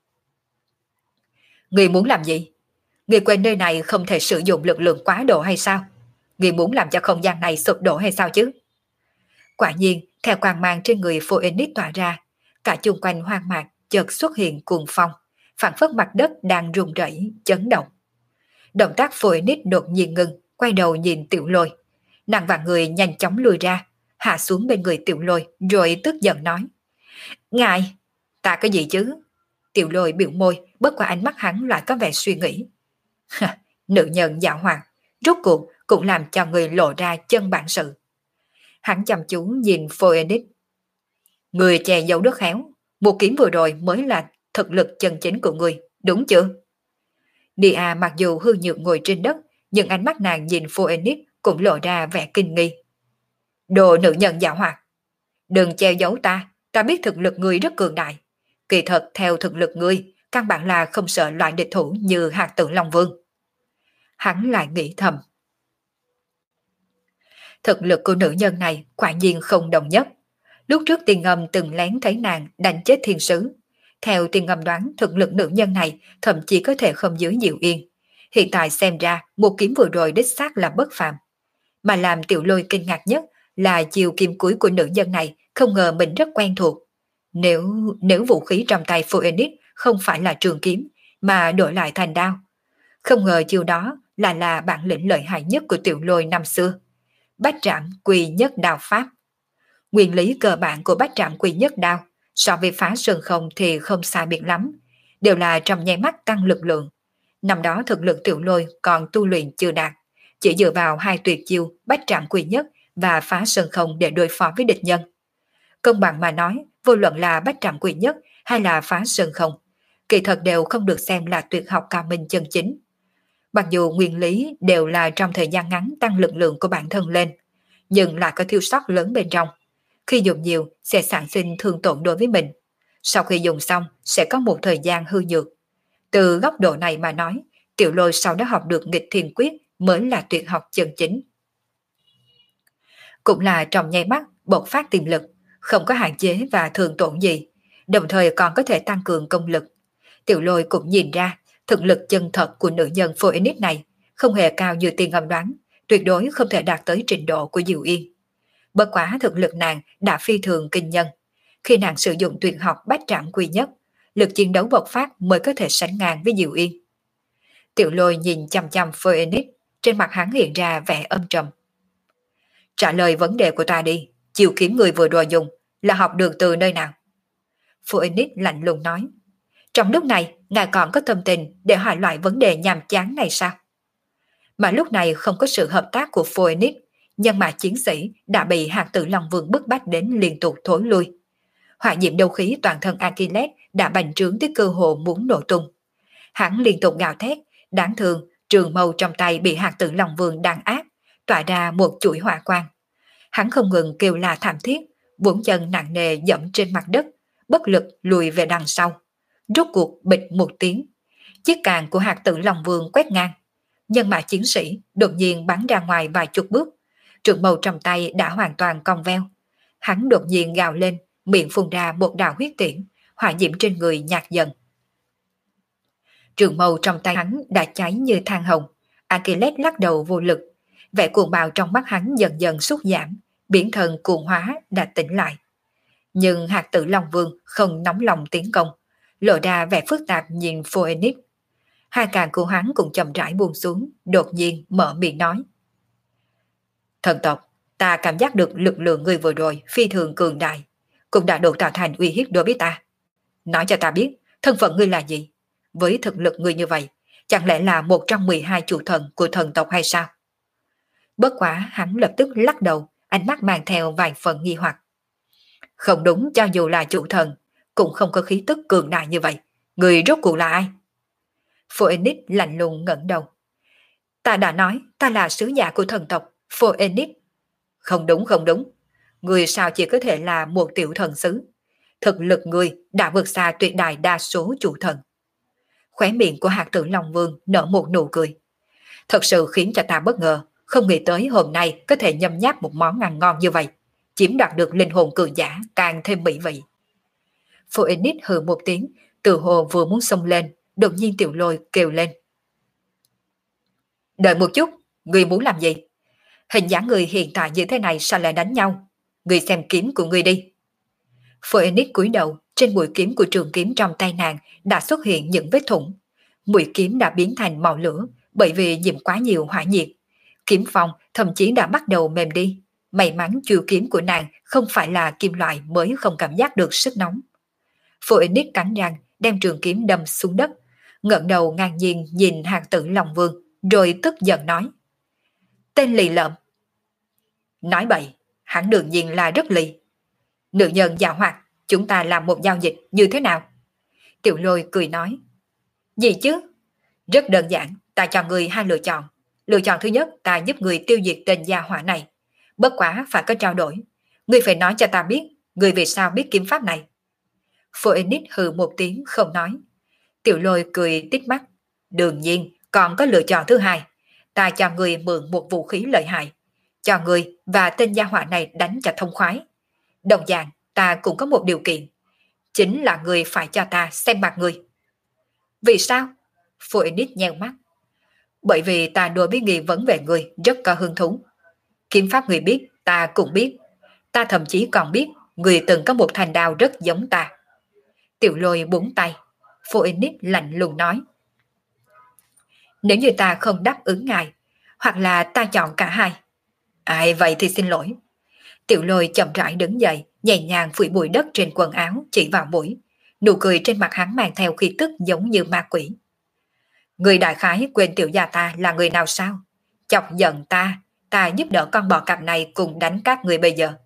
Người muốn làm gì? Người quên nơi này không thể sử dụng lực lượng quá độ hay sao? Người muốn làm cho không gian này sụp đổ hay sao chứ? Quả nhiên, theo quang mang trên người Phoenix tỏa ra, cả chung quanh hoang mạc chợt xuất hiện cuồng phong, phảng phất mặt đất đang rung rẩy, chấn động. Động tác Phoenix đột nhiên ngừng, quay đầu nhìn Tiểu Lôi. Nàng và người nhanh chóng lùi ra, hạ xuống bên người Tiểu Lôi, rồi tức giận nói: Ngài, ta có gì chứ? Tiểu Lôi biểu môi, bất qua ánh mắt hắn lại có vẻ suy nghĩ. Nữ nhân dạo hoạt, rốt cuộc cũng làm cho người lộ ra chân bản sự. Hắn chăm chú nhìn Phoenix. Người che giấu rất khéo, một kiếm vừa rồi mới là thực lực chân chính của người, đúng chưa? Nia mặc dù hư nhược ngồi trên đất, nhưng ánh mắt nàng nhìn Phoenix cũng lộ ra vẻ kinh nghi. Đồ nữ nhân dạo hoạt, đừng che giấu ta biết thực lực ngươi rất cường đại. Kỳ thật theo thực lực ngươi, căn bản là không sợ loại địch thủ như Hạt Tử Long Vương. Hắn lại nghĩ thầm. Thực lực của nữ nhân này quả nhiên không đồng nhất. Lúc trước Tiên Ngâm từng lén thấy nàng đánh chết thiên sứ. Theo Tiên Ngâm đoán thực lực nữ nhân này thậm chí có thể không dưới Diệu Yên. Hiện tại xem ra một kiếm vừa rồi đích xác là bất phàm. Mà làm Tiểu Lôi kinh ngạc nhất là chiều kiếm cuối của nữ nhân này không ngờ mình rất quen thuộc. Nếu vũ khí trong tay Phoenix không phải là trường kiếm mà đổi lại thành đao. Không ngờ chiều đó là bản lĩnh lợi hại nhất của Tiểu Lôi năm xưa. Bách Trảm Quy Nhất Đao Pháp. Nguyên lý cơ bản của Bách Trảm Quy Nhất Đao so với phá sơn không thì không sai biệt lắm, đều là trong nháy mắt tăng lực lượng. Năm đó thực lực Tiểu Lôi còn tu luyện chưa đạt, chỉ dựa vào hai tuyệt chiêu Bách Trảm Quy Nhất và phá sơn không để đối phó với địch nhân. Công bằng mà nói, vô luận là Bách Trảm Quy Nhất hay là phá sơn không, kỳ thật đều không được xem là tuyệt học cao minh chân chính. Mặc dù nguyên lý đều là trong thời gian ngắn tăng lực lượng của bản thân lên, nhưng lại có thiếu sót lớn bên trong. Khi dùng nhiều sẽ sản sinh thương tổn đối với mình. Sau khi dùng xong sẽ có một thời gian hư nhược. Từ góc độ này mà nói, Tiểu Lôi sau đó học được nghịch thiên quyết mới là tuyệt học chân chính. Cũng là trong nháy mắt bộc phát tiềm lực, không có hạn chế và thương tổn gì, đồng thời còn có thể tăng cường công lực. Tiểu Lôi cũng nhìn ra thực lực chân thật của nữ nhân Phoenix này không hề cao như Tiên Ngâm đoán, tuyệt đối không thể đạt tới trình độ của Diệu Yên. Bất quá thực lực nàng đã phi thường kinh nhân. Khi nàng sử dụng tuyệt học Bách Trảm Quy Nhất, lực chiến đấu bộc phát mới có thể sánh ngang với Diệu Yên. Tiểu Lôi nhìn chăm chăm Phoenix, trên mặt hắn hiện ra vẻ âm trầm. Trả lời vấn đề của ta đi, chiêu kiếm người vừa rồi dùng là học được từ nơi nào? Phoenix lạnh lùng nói. Trong lúc này, ngài còn có tâm tình để hỏi loại vấn đề nhàm chán này sao? Mà lúc này không có sự hợp tác của Phoenix, nhân mã chiến sĩ đã bị Hạt Tử Long Vương bức bách đến liên tục thối lui. Hỏa diệm đấu khí toàn thân Achilles đã bành trướng tới cơ hồ muốn nổ tung. Hắn liên tục gào thét, đáng thương, trường mâu trong tay bị Hạt Tử Long Vương đàn áp, tỏa ra một chuỗi hỏa quang. Hắn không ngừng kêu la thảm thiết, bốn chân nặng nề dẫm trên mặt đất, bất lực lùi về đằng sau. Rốt cuộc bịch một tiếng, chiếc càng của Hạt Tử Long Vương quét ngang. Nhân mã chiến sĩ đột nhiên bắn ra ngoài vài chục bước, trường mâu trong tay đã hoàn toàn cong veo. Hắn đột nhiên gào lên, miệng phun ra một đạo huyết tiễn, hỏa diễm trên người nhạt dần. Trường mâu trong tay hắn đã cháy như than hồng. Achilles lắc đầu vô lực, vẻ cuồng bạo trong mắt hắn dần dần sút giảm, biển thần cuồng hóa đã tỉnh lại. Nhưng hạt tử Long Vương không nóng lòng tiến công, lộ ra vẻ phức tạp nhìn Phoenix. Hai càng của hắn cũng chậm rãi buông xuống, đột nhiên mở miệng nói. Thần tộc, ta cảm giác được lực lượng người vừa rồi phi thường cường đại, cũng đã được tạo thành uy hiếp đối với ta. Nói cho ta biết, thân phận ngươi là gì? Với thực lực ngươi như vậy, chẳng lẽ là một trong 12 chủ thần của thần tộc hay sao? Bất quá hắn lập tức lắc đầu, ánh mắt mang theo vài phần nghi hoặc. Không đúng, cho dù là chủ thần, cũng không có khí tức cường đại như vậy. Người rốt cuộc là ai? Phoenix lạnh lùng ngẩng đầu. Ta đã nói, ta là sứ giả của thần tộc, Phoenix. Không đúng, không đúng. Người sao chỉ có thể là một tiểu thần sứ? Thực lực người đã vượt xa tuyệt đại đa số chủ thần. Khóe miệng của hạt tử Long Vương nở một nụ cười. Thật sự khiến cho ta bất ngờ, không nghĩ tới hôm nay có thể nhấm nháp một món ăn ngon như vậy, chiếm đoạt được linh hồn cường giả càng thêm mỹ vị. Phoenix hừ một tiếng, tự hồ vừa muốn xông lên, đột nhiên Tiểu Lôi kêu lên. Đợi một chút, người muốn làm gì? Hình dáng người hiện tại như thế này sao lại đánh nhau? Người xem kiếm của người đi. Phoenix cúi đầu, trên mũi kiếm của trường kiếm trong tay nàng đã xuất hiện những vết thủng. Mũi kiếm đã biến thành màu lửa bởi vì nhiễm quá nhiều hỏa nhiệt. Kiếm phong thậm chí đã bắt đầu mềm đi. May mắn chiêu kiếm của nàng không phải là kim loại mới không cảm giác được sức nóng. Phoenix cắn răng đem trường kiếm đâm xuống đất, ngẩng đầu ngang nhiên nhìn hạt tử Long Vương, rồi tức giận nói. Tên lì lợm. Nói bậy, hắn đương nhiên là rất lì. Nữ nhân giàu hoạt, chúng ta làm một giao dịch như thế nào? Tiểu Lôi cười nói. Gì chứ? Rất đơn giản, ta cho người hai lựa chọn. Lựa chọn thứ nhất, ta giúp người tiêu diệt tên gia hỏa này. Bất quá phải có trao đổi. Người phải nói cho ta biết, người vì sao biết kiếm pháp này. Phoenix hừ một tiếng không nói. Tiểu Lôi cười tít mắt. Đương nhiên, còn có lựa chọn thứ hai. Ta cho người mượn một vũ khí lợi hại. Cho người và tên gia hỏa này đánh cho thông khoái. Đồng dạng, ta cũng có một điều kiện. Chính là người phải cho ta xem mặt người. Vì sao? Phoenix nheo mắt. Bởi vì ta đối với nghi vấn về người rất có hứng thú. Kiếm pháp người biết, ta cũng biết. Ta thậm chí còn biết người từng có một thanh đao rất giống ta. Tiểu Lôi búng tay. Phoenix lạnh lùng nói. Nếu như ta không đáp ứng ngài, hoặc là ta chọn cả hai. Ai vậy thì xin lỗi. Tiểu Lôi chậm rãi đứng dậy, nhẹ nhàng phủi bụi đất trên quần áo, chỉ vào mũi. Nụ cười trên mặt hắn mang theo khí tức giống như ma quỷ. Người đại khái quên tiểu gia ta là người nào sao? Chọc giận ta, ta giúp đỡ con bò cạp này cùng đánh các người bây giờ.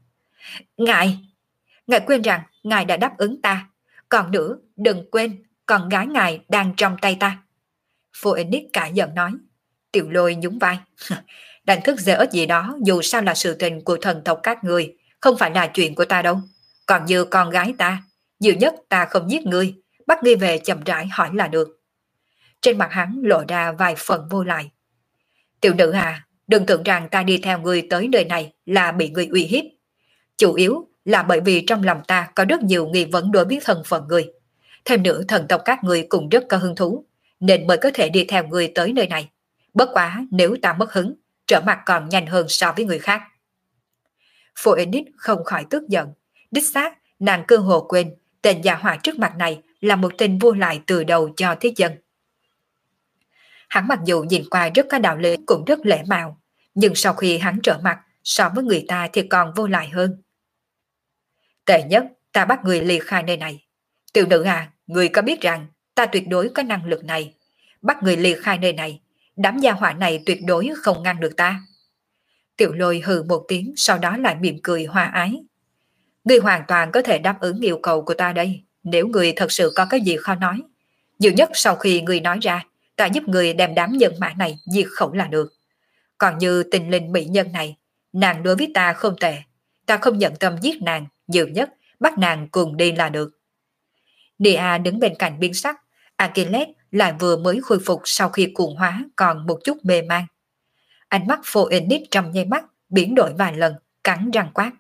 Ngài quên rằng ngài đã đáp ứng ta. Còn nữa, đừng quên, con gái ngài đang trong tay ta. Phoenix cả giận nói. Tiểu Lôi nhún vai. Đánh thức dễ ích gì đó dù sao là sự tình của thần tộc các người, không phải là chuyện của ta đâu. Còn như con gái ta, nhiều nhất ta không giết ngươi, bắt ngươi về chậm rãi hỏi là được. Trên mặt hắn lộ ra vài phần vô lại. Tiểu nữ à, đừng tưởng rằng ta đi theo ngươi tới nơi này là bị ngươi uy hiếp. Chủ yếu là bởi vì trong lòng ta có rất nhiều nghi vấn đối với thân phận ngươi. Thêm nữa thần tộc các ngươi cũng rất có hứng thú, nên mới có thể đi theo ngươi tới nơi này. Bất quá nếu ta mất hứng, trở mặt còn nhanh hơn so với người khác. Phoenix không khỏi tức giận. Đích xác, nàng cơ hồ quên, tên gia hỏa trước mặt này là một tên vô lại từ đầu cho thiết dân. Hắn mặc dù nhìn qua rất có đạo lý cũng rất lễ mạo, nhưng sau khi hắn trở mặt, so với người ta thì còn vô lại hơn. Tệ nhất, ta bắt người ly khai nơi này. Tiểu nữ à, người có biết rằng ta tuyệt đối có năng lực này. Bắt người ly khai nơi này, đám gia hỏa này tuyệt đối không ngăn được ta. Tiểu Lôi hừ một tiếng, sau đó lại mỉm cười hòa ái. Ngươi hoàn toàn có thể đáp ứng yêu cầu của ta đây, nếu ngươi thật sự có cái gì khó nói. Nhiều nhất sau khi ngươi nói ra, ta giúp ngươi đem đám nhân mã này diệt khẩu là được. Còn như tình linh mỹ nhân này, nàng đối với ta không tệ, ta không nhận tâm giết nàng, nhiều nhất bắt nàng cùng đi là được. Nia đứng bên cạnh biến sắc, Achilles lại vừa mới khôi phục sau khi cuồng hóa còn một chút mê man. Ánh mắt Phoenix trong nháy mắt biến đổi vài lần, cắn răng quát.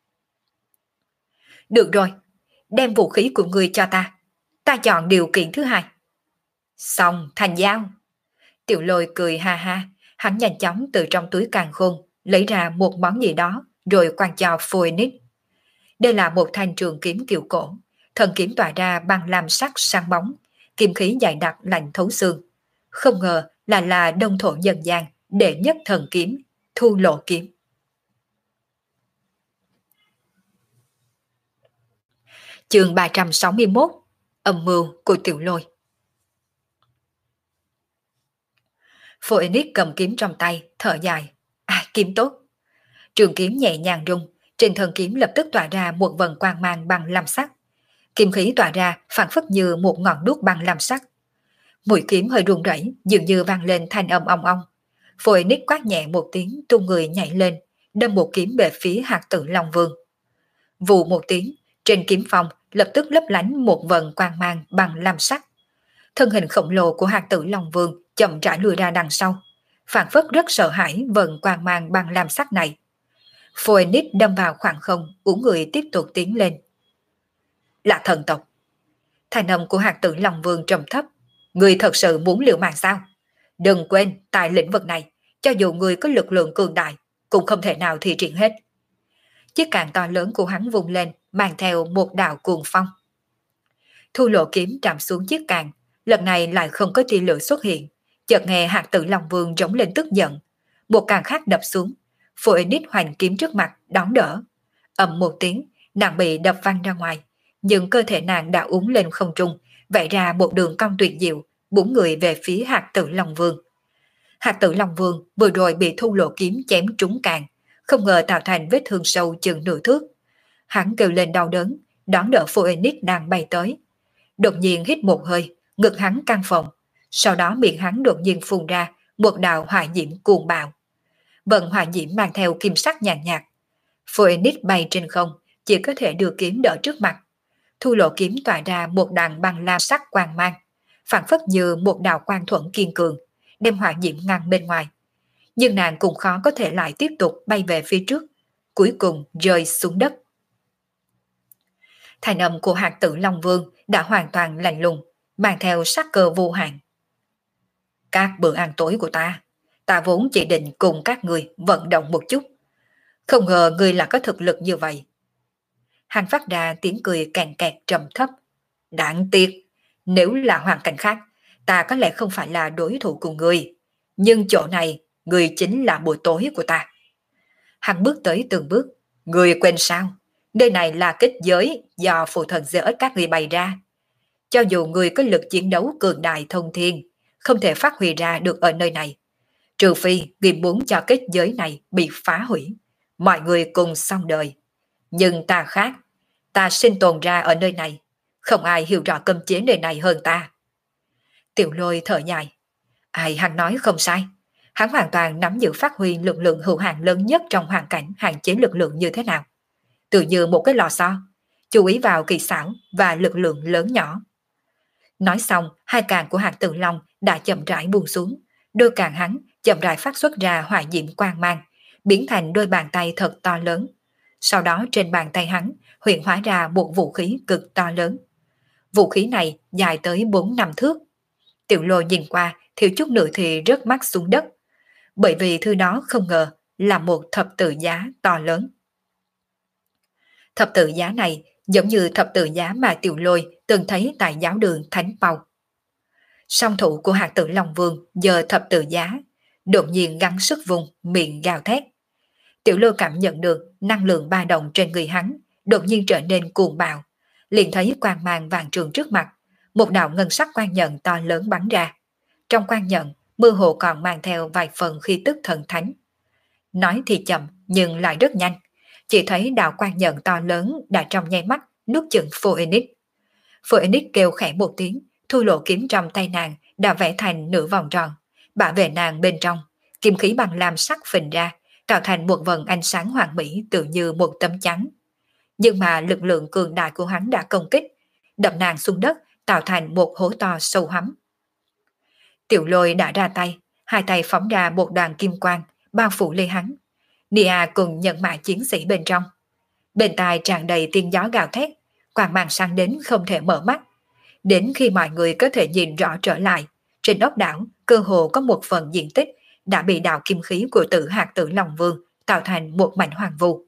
Được rồi, đem vũ khí của người cho ta chọn điều kiện thứ hai. Xong, thành giao. Tiểu Lôi cười ha ha, hắn nhanh chóng từ trong túi càn khôn lấy ra một món gì đó rồi quăng cho Phoenix. Đây là một thanh trường kiếm kiểu cổ, thân kiếm tỏa ra băng lam sắc sáng bóng, kim khí dày đặc lạnh thấu xương. Không ngờ là đông thổ dân gian đệ nhất thần kiếm, Thu Lộ kiếm. Chương 361, âm mưu của Tiểu Lôi. Phoenix cầm kiếm trong tay, thở dài. Kiếm tốt. Trường kiếm nhẹ nhàng rung, trên thân kiếm lập tức tỏa ra một vần quang mang bằng lam sắc. Kim khí tỏa ra phản phất như một ngọn đuốc bằng lam sắc. Mũi kiếm hơi rung rẩy, dường như vang lên thanh âm ong ong. Phoenix quát nhẹ một tiếng, tung người nhảy lên, đâm một kiếm về phía Hạt Tử Long Vương. Vù một tiếng, trên kiếm phong lập tức lấp lánh một vần quang mang bằng lam sắc. Thân hình khổng lồ của Hạt Tử Long Vương chậm rãi lùi ra đằng sau, phản phất rất sợ hãi vần quang mang bằng lam sắc này. Phoenix đâm vào khoảng không, uống người tiếp tục tiến lên. Là thần tộc. Thanh âm của Hạt Tử Long Vương trầm thấp. Người thật sự muốn liều mạng sao? Đừng quên, tại lĩnh vực này, cho dù người có lực lượng cường đại, cũng không thể nào thi triển hết. Chiếc càng to lớn của hắn vùng lên, mang theo một đạo cuồng phong. Thu Lộ kiếm chạm xuống chiếc càng, lần này lại không có tia lửa xuất hiện. Chợt nghe Hạt Tử Long Vương rống lên tức giận. Một càng khác đập xuống. Phoenix hoành kiếm trước mặt, đón đỡ. Ầm một tiếng, nàng bị đập văng ra ngoài. Nhưng cơ thể nàng đã uốn lên không trung, vẽ ra một đường cong tuyệt diệu, búng người về phía Hạt Tử Long Vương. Hạt Tử Long Vương vừa rồi bị Thu Lộ kiếm chém trúng càng, không ngờ tạo thành vết thương sâu chừng nửa thước. Hắn kêu lên đau đớn, đón đỡ Phoenix đang bay tới. Đột nhiên hít một hơi, ngực hắn căng phồng, sau đó miệng hắn đột nhiên phun ra một đạo hỏa diễm cuồng bạo. Vận hỏa diễm mang theo kim sắc nhàn nhạt. Phoenix bay trên không, chỉ có thể đưa kiếm đỡ trước mặt. Thu Lộ kiếm tỏa ra một đàn băng lam sắc quang mang, phản phất như một đạo quang thuẫn kiên cường, đem hỏa diễm ngăn bên ngoài. Nhưng nàng cũng khó có thể lại tiếp tục bay về phía trước, cuối cùng rơi xuống đất. Thanh âm của Hạt Tử Long Vương đã hoàn toàn lạnh lùng, mang theo sắc cơ vô hạn. Các bữa ăn tối của ta vốn chỉ định cùng các người vận động một chút. Không ngờ người là có thực lực như vậy. Hắn phát ra tiếng cười càng kẹt trầm thấp. Đáng tiếc, nếu là hoàn cảnh khác, ta có lẽ không phải là đối thủ của người. Nhưng chỗ này, người chính là buổi tối của ta. Hắn bước tới từng bước. Người quên sao? Nơi này là kết giới do phù thần Zeus các người bày ra. Cho dù người có lực chiến đấu cường đại thông thiên, không thể phát huy ra được ở nơi này. Trừ phi vì muốn cho kết giới này bị phá hủy, mọi người cùng xong đời. Nhưng ta khác, ta sinh tồn ra ở nơi này, không ai hiểu rõ cấm chế nơi này hơn ta. Tiểu Lôi thở dài. Hắn nói không sai, hắn hoàn toàn nắm giữ phát huy lực lượng hữu hạn lớn nhất trong hoàn cảnh hạn chế lực lượng như thế nào. Tự như một cái lò xo, chú ý vào kỳ xảo và lực lượng lớn nhỏ. Nói xong, hai càng của Hạt Tử Long đã chậm rãi buông xuống, đôi càng hắn chậm rãi phát xuất ra hỏa diễm quang mang, biến thành đôi bàn tay thật to lớn. Sau đó trên bàn tay hắn hiện hóa ra một vũ khí cực to lớn. Vũ khí này dài tới 4-5 thước. Tiểu Lôi nhìn qua, thiếu chút nữa thì rớt mắt xuống đất, bởi vì thứ đó không ngờ là một thập tự giá to lớn. Thập tự giá này giống như thập tự giá mà Tiểu Lôi từng thấy tại giáo đường Thánh Pau. Song thủ của Hạt Tử Long Vương giờ thập tự giá, đột nhiên gắng sức vùng, miệng gào thét. Tiểu Lôi cảm nhận được năng lượng ba động trên người hắn, đột nhiên trở nên cuồng bạo, liền thấy quang mang vàng trường trước mặt, một đạo ngân sắc quang nhận to lớn bắn ra. Trong quang nhận, mơ hồ còn mang theo vài phần khí tức thần thánh. Nói thì chậm nhưng lại rất nhanh, chỉ thấy đạo quang nhận to lớn đã trong nháy mắt nuốt chửng Phoenix. Phoenix kêu khẽ một tiếng, Thu Lộ kiếm trong tay nàng đã vẽ thành nửa vòng tròn, bả về nàng bên trong, kim khí bằng lam sắc phình ra, tạo thành một vần ánh sáng hoàn mỹ tự như một tấm chắn. Nhưng mà lực lượng cường đại của hắn đã công kích, đập nàng xuống đất, tạo thành một hố to sâu hắm. Tiểu Lôi đã ra tay, hai tay phóng ra một đoàn kim quang, bao phủ lấy hắn. Nia cùng nhận mã chiến sĩ bên trong. Bên tai tràn đầy tiếng gió gào thét, quang mang sang đến không thể mở mắt. Đến khi mọi người có thể nhìn rõ trở lại, trên ốc đảo cơ hồ có một phần diện tích đã bị đạo kim khí của tử hạt tử Long Vương tạo thành một mảnh hoàng vu.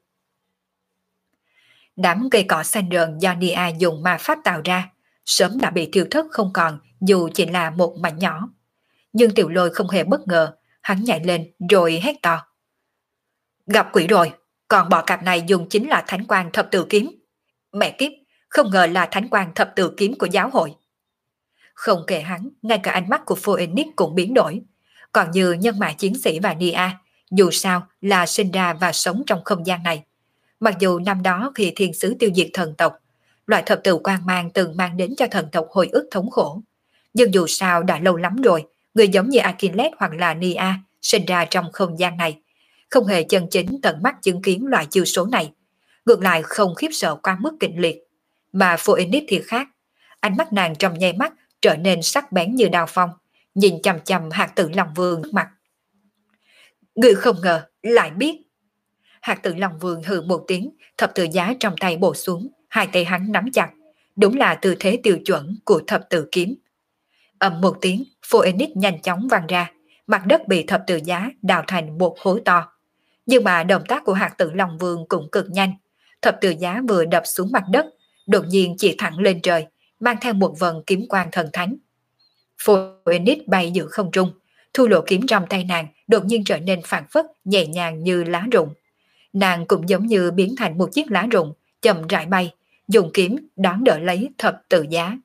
Đám cây cỏ xanh rờn do Nia dùng ma pháp tạo ra sớm đã bị thiêu thất không còn, dù chỉ là một mảnh nhỏ. Nhưng Tiểu Lôi không hề bất ngờ, hắn nhảy lên rồi hét to. Gặp quỷ rồi, còn bọ cạp này dùng chính là thánh quang thập tự kiếm. Mẹ kiếp, không ngờ là thánh quang thập tự kiếm của giáo hội. Không kể hắn, ngay cả ánh mắt của Phoenix cũng biến đổi. Còn như nhân mã chiến sĩ và Nia, dù sao là sinh ra và sống trong không gian này. Mặc dù năm đó khi thiên sứ tiêu diệt thần tộc, loại thập tự quang mang từng mang đến cho thần tộc hồi ức thống khổ. Nhưng dù sao đã lâu lắm rồi, người giống như Achilles hoặc là Nia sinh ra trong không gian này, không hề chân chính tận mắt chứng kiến loại chiêu số này, ngược lại không khiếp sợ quá mức kịch liệt. Mà Phoenix thì khác, ánh mắt nàng trong nháy mắt trở nên sắc bén như đao phong, nhìn chằm chằm hạt tử Long Vương trước mặt. Người không ngờ, lại biết. Hạt tử Long Vương hừ một tiếng, thập tự giá trong tay bổ xuống, hai tay hắn nắm chặt, đúng là tư thế tiêu chuẩn của thập tự kiếm. Ầm một tiếng, Phoenix nhanh chóng văng ra, mặt đất bị thập tự giá đào thành một hố to. Nhưng mà động tác của hạt tử Long Vương cũng cực nhanh, thập tự giá vừa đập xuống mặt đất, đột nhiên chỉ thẳng lên trời, mang theo một vần kiếm quang thần thánh. Phoenix bay giữa không trung, thu lộ kiếm trong tay nàng đột nhiên trở nên phảng phất, nhẹ nhàng như lá rụng. Nàng cũng giống như biến thành một chiếc lá rụng, chậm rãi bay, dùng kiếm đón đỡ lấy thập tự giá.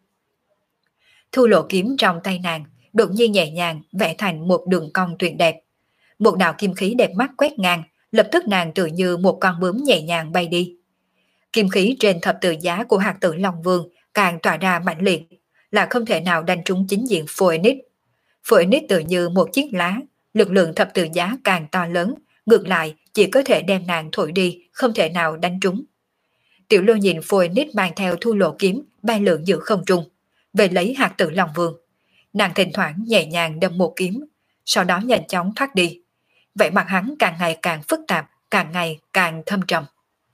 Thu lộ kiếm trong tay nàng đột nhiên nhẹ nhàng vẽ thành một đường cong tuyệt đẹp. Một đạo kim khí đẹp mắt quét ngang, lập tức nàng tự như một con bướm nhẹ nhàng bay đi. Kim khí trên thập tự giá của hạt tử Long Vương càng tỏa ra mạnh liệt, là không thể nào đánh trúng chính diện Phoenix. Phoenix tự như một chiếc lá, lực lượng thập tự giá càng to lớn, ngược lại chỉ có thể đem nàng thổi đi, không thể nào đánh trúng. Tiểu Lô nhìn Phoenix mang theo thu lộ kiếm bay lượn giữa không trung, về lấy hạt tử Long Vương. Nàng thỉnh thoảng nhẹ nhàng đâm một kiếm, sau đó nhanh chóng thoát đi. Vậy mặt hắn càng ngày càng phức tạp, càng ngày càng thâm trầm.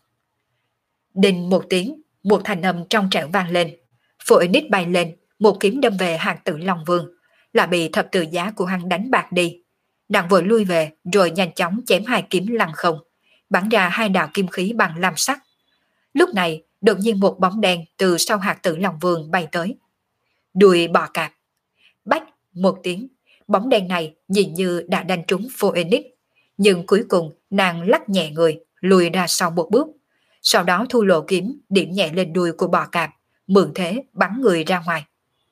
Đinh một tiếng, một thanh âm trong trẻo vang lên. Phoenix bay lên, một kiếm đâm về hạt tử Long Vương, là bị thập tự giá của hắn đánh bạc đi. Nàng vội lui về rồi nhanh chóng chém hai kiếm lăng không, bắn ra hai đạo kim khí bằng lam sắc. Lúc này đột nhiên một bóng đen từ sau hạt tử Long Vương bay tới. Đuôi bò cạp. Bách một tiếng, bóng đen này nhìn như đã đánh trúng Phoenix, nhưng cuối cùng nàng lắc nhẹ người, lùi ra sau một bước. Sau đó thu lộ kiếm điểm nhẹ lên đuôi của bò cạp, mượn thế bắn người ra ngoài.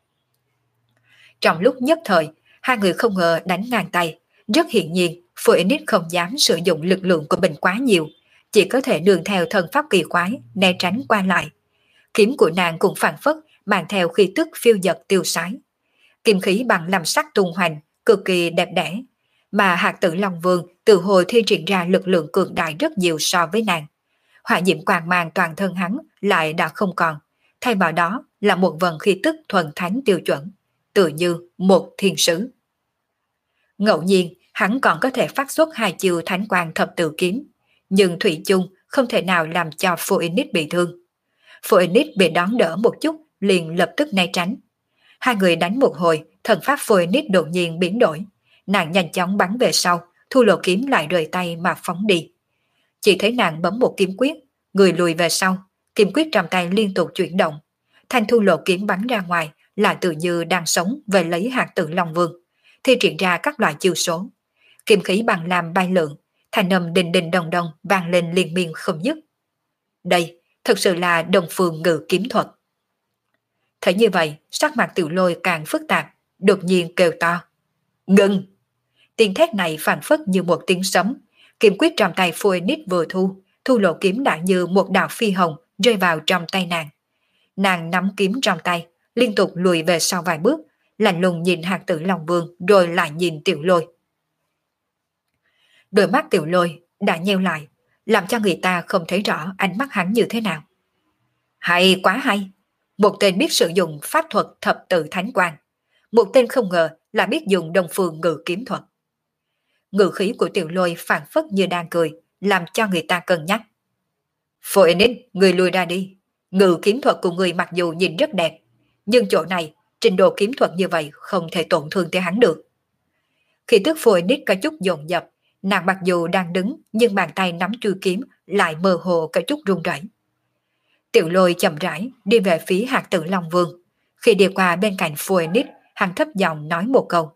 Trong lúc nhất thời, hai người không ngờ đánh ngang tay. Rất hiển nhiên, Phoenix không dám sử dụng lực lượng của mình quá nhiều, chỉ có thể nương theo thần pháp kỳ quái, né tránh qua lại. Kiếm của nàng cũng phản phất, mang theo khí tức phiêu dật tiêu sái. Kim khí bằng làm sắc tung hoành, cực kỳ đẹp đẽ. Mà hạt tử Long Vương từ hồi thi triển ra lực lượng cường đại rất nhiều so với nàng. Hỏa diễm quang mang toàn thân hắn lại đã không còn, thay vào đó là một vần khí tức thuần thánh tiêu chuẩn, tự như một thiên sứ. Ngẫu nhiên, hắn còn có thể phát xuất hai chiêu thánh quang thập tự kiếm, nhưng thủy chung không thể nào làm cho Phoenix bị thương. Phoenix bị đón đỡ một chút, liền lập tức né tránh. Hai người đánh một hồi, thần pháp Phoenix đột nhiên biến đổi. Nàng nhanh chóng bắn về sau, thu lộ kiếm lại rời tay mà phóng đi. Chỉ thấy nàng bấm một kiếm quyết, người lùi về sau, kiếm quyết trong tay liên tục chuyển động. Thanh thu lộ kiếm bắn ra ngoài là tự như đang sống về lấy hạt tử Long Vương, thi triển ra các loại chiêu số. Kiếm khí bằng làm bay lượn, thanh âm đình đình đồng đồng vang lên liên miên không dứt. Đây thực sự là Đông Phương Ngự kiếm thuật. Thấy như vậy, sắc mặt Tiểu Lôi càng phức tạp, đột nhiên kêu to. Ngừng! Tiếng thét này phản phất như một tiếng sấm. Kiếm quyết trong tay Phoenix vừa thu, thu lộ kiếm đã như một đạo phi hồng rơi vào trong tay nàng. Nàng nắm kiếm trong tay, liên tục lùi về sau vài bước, lạnh lùng nhìn hạt tử Long Vương rồi lại nhìn Tiểu Lôi. Đôi mắt Tiểu Lôi đã nheo lại, làm cho người ta không thấy rõ ánh mắt hắn như thế nào. Hay quá hay! Một tên biết sử dụng pháp thuật thập tự thánh quang, một tên không ngờ là biết dùng Đông Phương Ngự kiếm thuật. ngữ khí của Tiểu Lôi phảng phất như đang cười, làm cho người ta cân nhắc. Phoenix, người lùi ra đi. Ngự kiếm thuật của người mặc dù nhìn rất đẹp, nhưng chỗ này, trình độ kiếm thuật như vậy không thể tổn thương tới hắn được. Khi tức Phoenix có chút dồn dập, nàng mặc dù đang đứng nhưng bàn tay nắm chuôi kiếm lại mơ hồ có chút run rẩy. Tiểu Lôi chậm rãi đi về phía hạt tử Long Vương. Khi đi qua bên cạnh Phoenix, hắn thấp giọng nói một câu.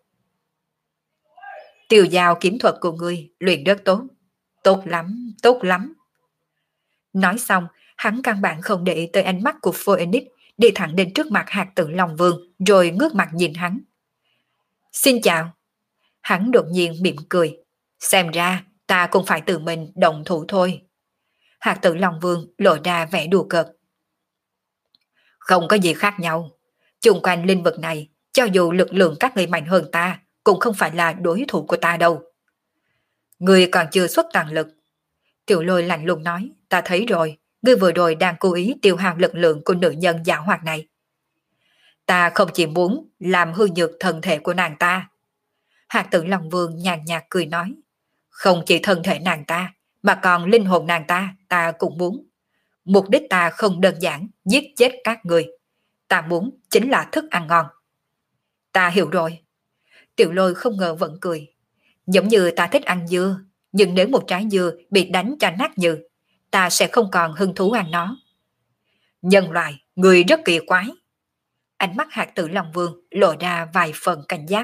Tiêu giao kiếm thuật của ngươi luyện rất tốt. Tốt lắm, tốt lắm. Nói xong, hắn căn bản không để ý tới ánh mắt của Phoenix, đi thẳng đến trước mặt hạt tử Long Vương, rồi ngước mặt nhìn hắn. Xin chào. Hắn đột nhiên mỉm cười. Xem ra, ta cũng phải tự mình động thủ thôi. Hạt tử Long Vương lộ ra vẻ đùa cợt. Không có gì khác nhau. Chung quanh linh vực này, cho dù lực lượng các người mạnh hơn ta, cũng không phải là đối thủ của ta đâu. Người còn chưa xuất toàn lực. Tiểu Lôi lạnh lùng nói, ta thấy rồi, ngươi vừa rồi đang cố ý tiêu hao lực lượng của nữ nhân giả hoạt này. Ta không chỉ muốn làm hư nhược thân thể của nàng ta. Hạt tử Long Vương nhàn nhạt cười nói, không chỉ thân thể nàng ta, mà còn linh hồn nàng ta cũng muốn. Mục đích ta không đơn giản giết chết các người. Ta muốn chính là thức ăn ngon. Ta hiểu rồi. Tiểu Lôi không ngờ vẫn cười. Giống như ta thích ăn dưa, nhưng nếu một trái dưa bị đánh cho nát nhừ, ta sẽ không còn hứng thú ăn nó. Nhân loại, người rất kỳ quái. Ánh mắt hạt tử Long Vương lộ ra vài phần cảnh giác.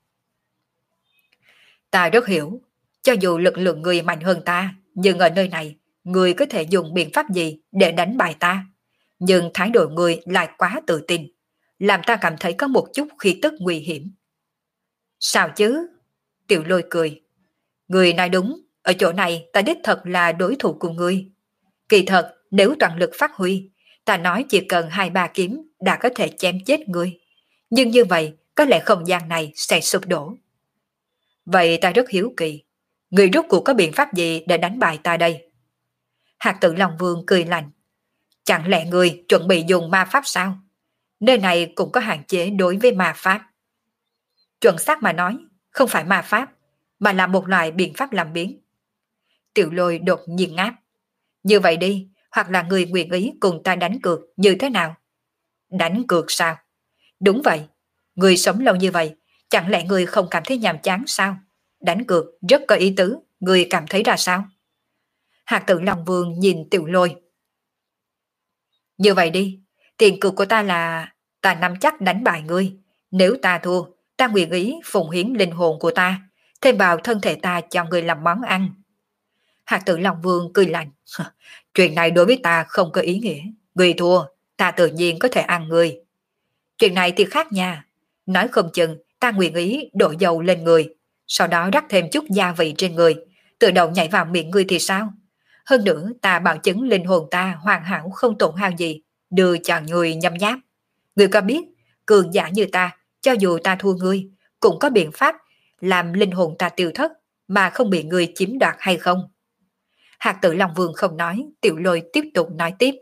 Ta rất hiểu, cho dù lực lượng người mạnh hơn ta, nhưng ở nơi này, người có thể dùng biện pháp gì để đánh bại ta. Nhưng thái độ người lại quá tự tin, làm ta cảm thấy có một chút khí tức nguy hiểm. Sao chứ? Tiểu Lôi cười. Người nói đúng, ở chỗ này ta đích thật là đối thủ của ngươi. Kỳ thật, nếu toàn lực phát huy, ta nói chỉ cần 2-3 kiếm đã có thể chém chết ngươi. Nhưng như vậy, có lẽ không gian này sẽ sụp đổ. Vậy ta rất hiếu kỳ, người rốt cuộc có biện pháp gì để đánh bại ta đây? Hạt tử Long Vương cười lạnh. Chẳng lẽ người chuẩn bị dùng ma pháp sao? Nơi này cũng có hạn chế đối với ma pháp. Chuẩn xác mà nói, không phải ma pháp, mà là một loại biện pháp làm biến. Tiểu Lôi đột nhiên ngáp. Như vậy đi, hoặc là người nguyện ý cùng ta đánh cược như thế nào? Đánh cược sao? Đúng vậy, người sống lâu như vậy, chẳng lẽ người không cảm thấy nhàm chán sao? Đánh cược rất có ý tứ, người cảm thấy ra sao? Hạt tử Long Vương nhìn Tiểu Lôi. Như vậy đi, tiền cược của ta là ta nắm chắc đánh bại ngươi. Nếu ta thua, ta nguyện ý phụng hiến linh hồn của ta, thêm vào thân thể ta cho người làm món ăn. Hạt tử Long Vương cười lạnh. Chuyện này đối với ta không có ý nghĩa. Người thua, ta tự nhiên có thể ăn người. Chuyện này thì khác nha. Nói không chừng ta nguyện ý đổ dầu lên người, sau đó rắc thêm chút gia vị trên người, tự động nhảy vào miệng người thì sao? Hơn nữa ta bảo chứng linh hồn ta hoàn hảo không tổn hao gì, đưa cho người nhấm nháp. Người có biết, cường giả như ta, cho dù ta thua ngươi, cũng có biện pháp làm linh hồn ta tiêu thất mà không bị người chiếm đoạt hay không? Hạt tử Long Vương không nói, Tiểu Lôi tiếp tục nói tiếp.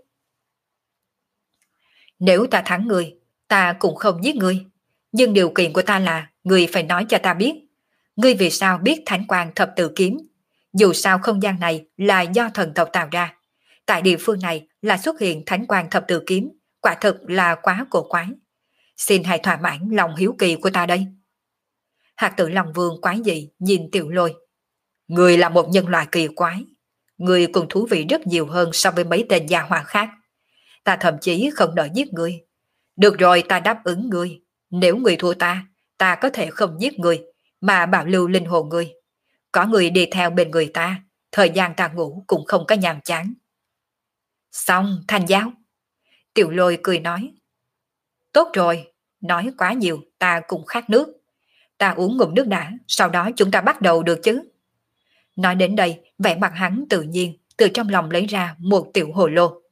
Nếu ta thắng ngươi, ta cũng không giết ngươi. Nhưng điều kiện của ta là ngươi phải nói cho ta biết. Ngươi vì sao biết Thánh Quang Thập Tự Kiếm? Dù sao không gian này là do thần tộc tạo ra. Tại địa phương này là xuất hiện Thánh Quang Thập Tự Kiếm, quả thực là quá cổ quái. Xin hãy thỏa mãn lòng hiếu kỳ của ta đây. Hạt tử Long Vương quái dị nhìn Tiểu Lôi. Ngươi là một nhân loại kỳ quái. Ngươi cũng thú vị rất nhiều hơn so với mấy tên gia hỏa khác. Ta thậm chí không đợi giết ngươi. Được rồi, ta đáp ứng ngươi. Nếu ngươi thua ta có thể không giết ngươi, mà bảo lưu linh hồn ngươi. Có người đi theo bên người ta, thời gian ta ngủ cũng không có nhàm chán. Xong, thành giao. Tiểu Lôi cười nói. Tốt rồi, nói quá nhiều, ta cũng khát nước. Ta uống ngụm nước đã, sau đó chúng ta bắt đầu được chứ. Nói đến đây, vẻ mặt hắn tự nhiên, từ trong lòng lấy ra một tiểu hồ lô.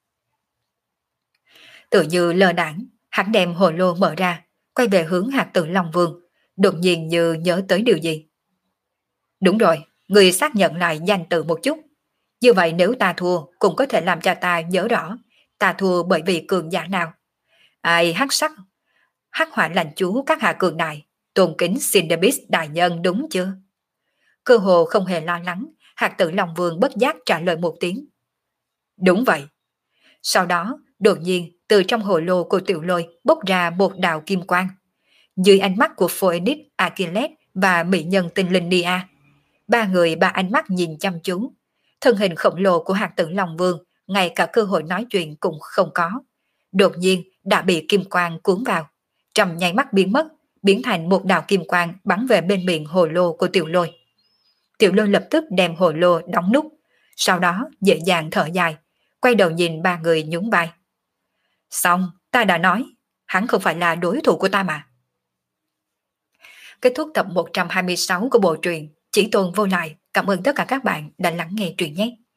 Tự như lơ đãng, hắn đem hồ lô mở ra, quay về hướng hạt tử Long Vương, đột nhiên như nhớ tới điều gì. Đúng rồi, người xác nhận lại danh tự một chút. Như vậy nếu ta thua, cũng có thể làm cho ta nhớ rõ, ta thua bởi vì cường giả nào. Ai hắc hỏa lành chú các hạ cường đại, tôn kính Cinderbis đại nhân đúng chưa? Cơ hồ không hề lo lắng, Hạt Tử Long Vương bất giác trả lời một tiếng. Đúng vậy. Sau đó, đột nhiên, từ trong hồ lô của Tiểu Lôi bốc ra một đạo kim quang. Dưới ánh mắt của Phoenix, Achilles và mỹ nhân tinh linh Nia, ba người ba ánh mắt nhìn chăm chú. Thân hình khổng lồ của Hạt Tử Long Vương, ngay cả cơ hội nói chuyện cũng không có. Đột nhiên đã bị kim quang cuốn vào, trong nháy mắt biến mất, biến thành một đạo kim quang bắn về bên miệng hồ lô của Tiểu Lôi. Tiểu Lôi lập tức đem hồ lô đóng nút, sau đó dễ dàng thở dài, quay đầu nhìn ba người nhún vai. Xong, ta đã nói, hắn không phải là đối thủ của ta mà. Kết thúc tập 126 của bộ truyện Chỉ Tôn Vô Lại. Cảm ơn tất cả các bạn đã lắng nghe truyện nhé.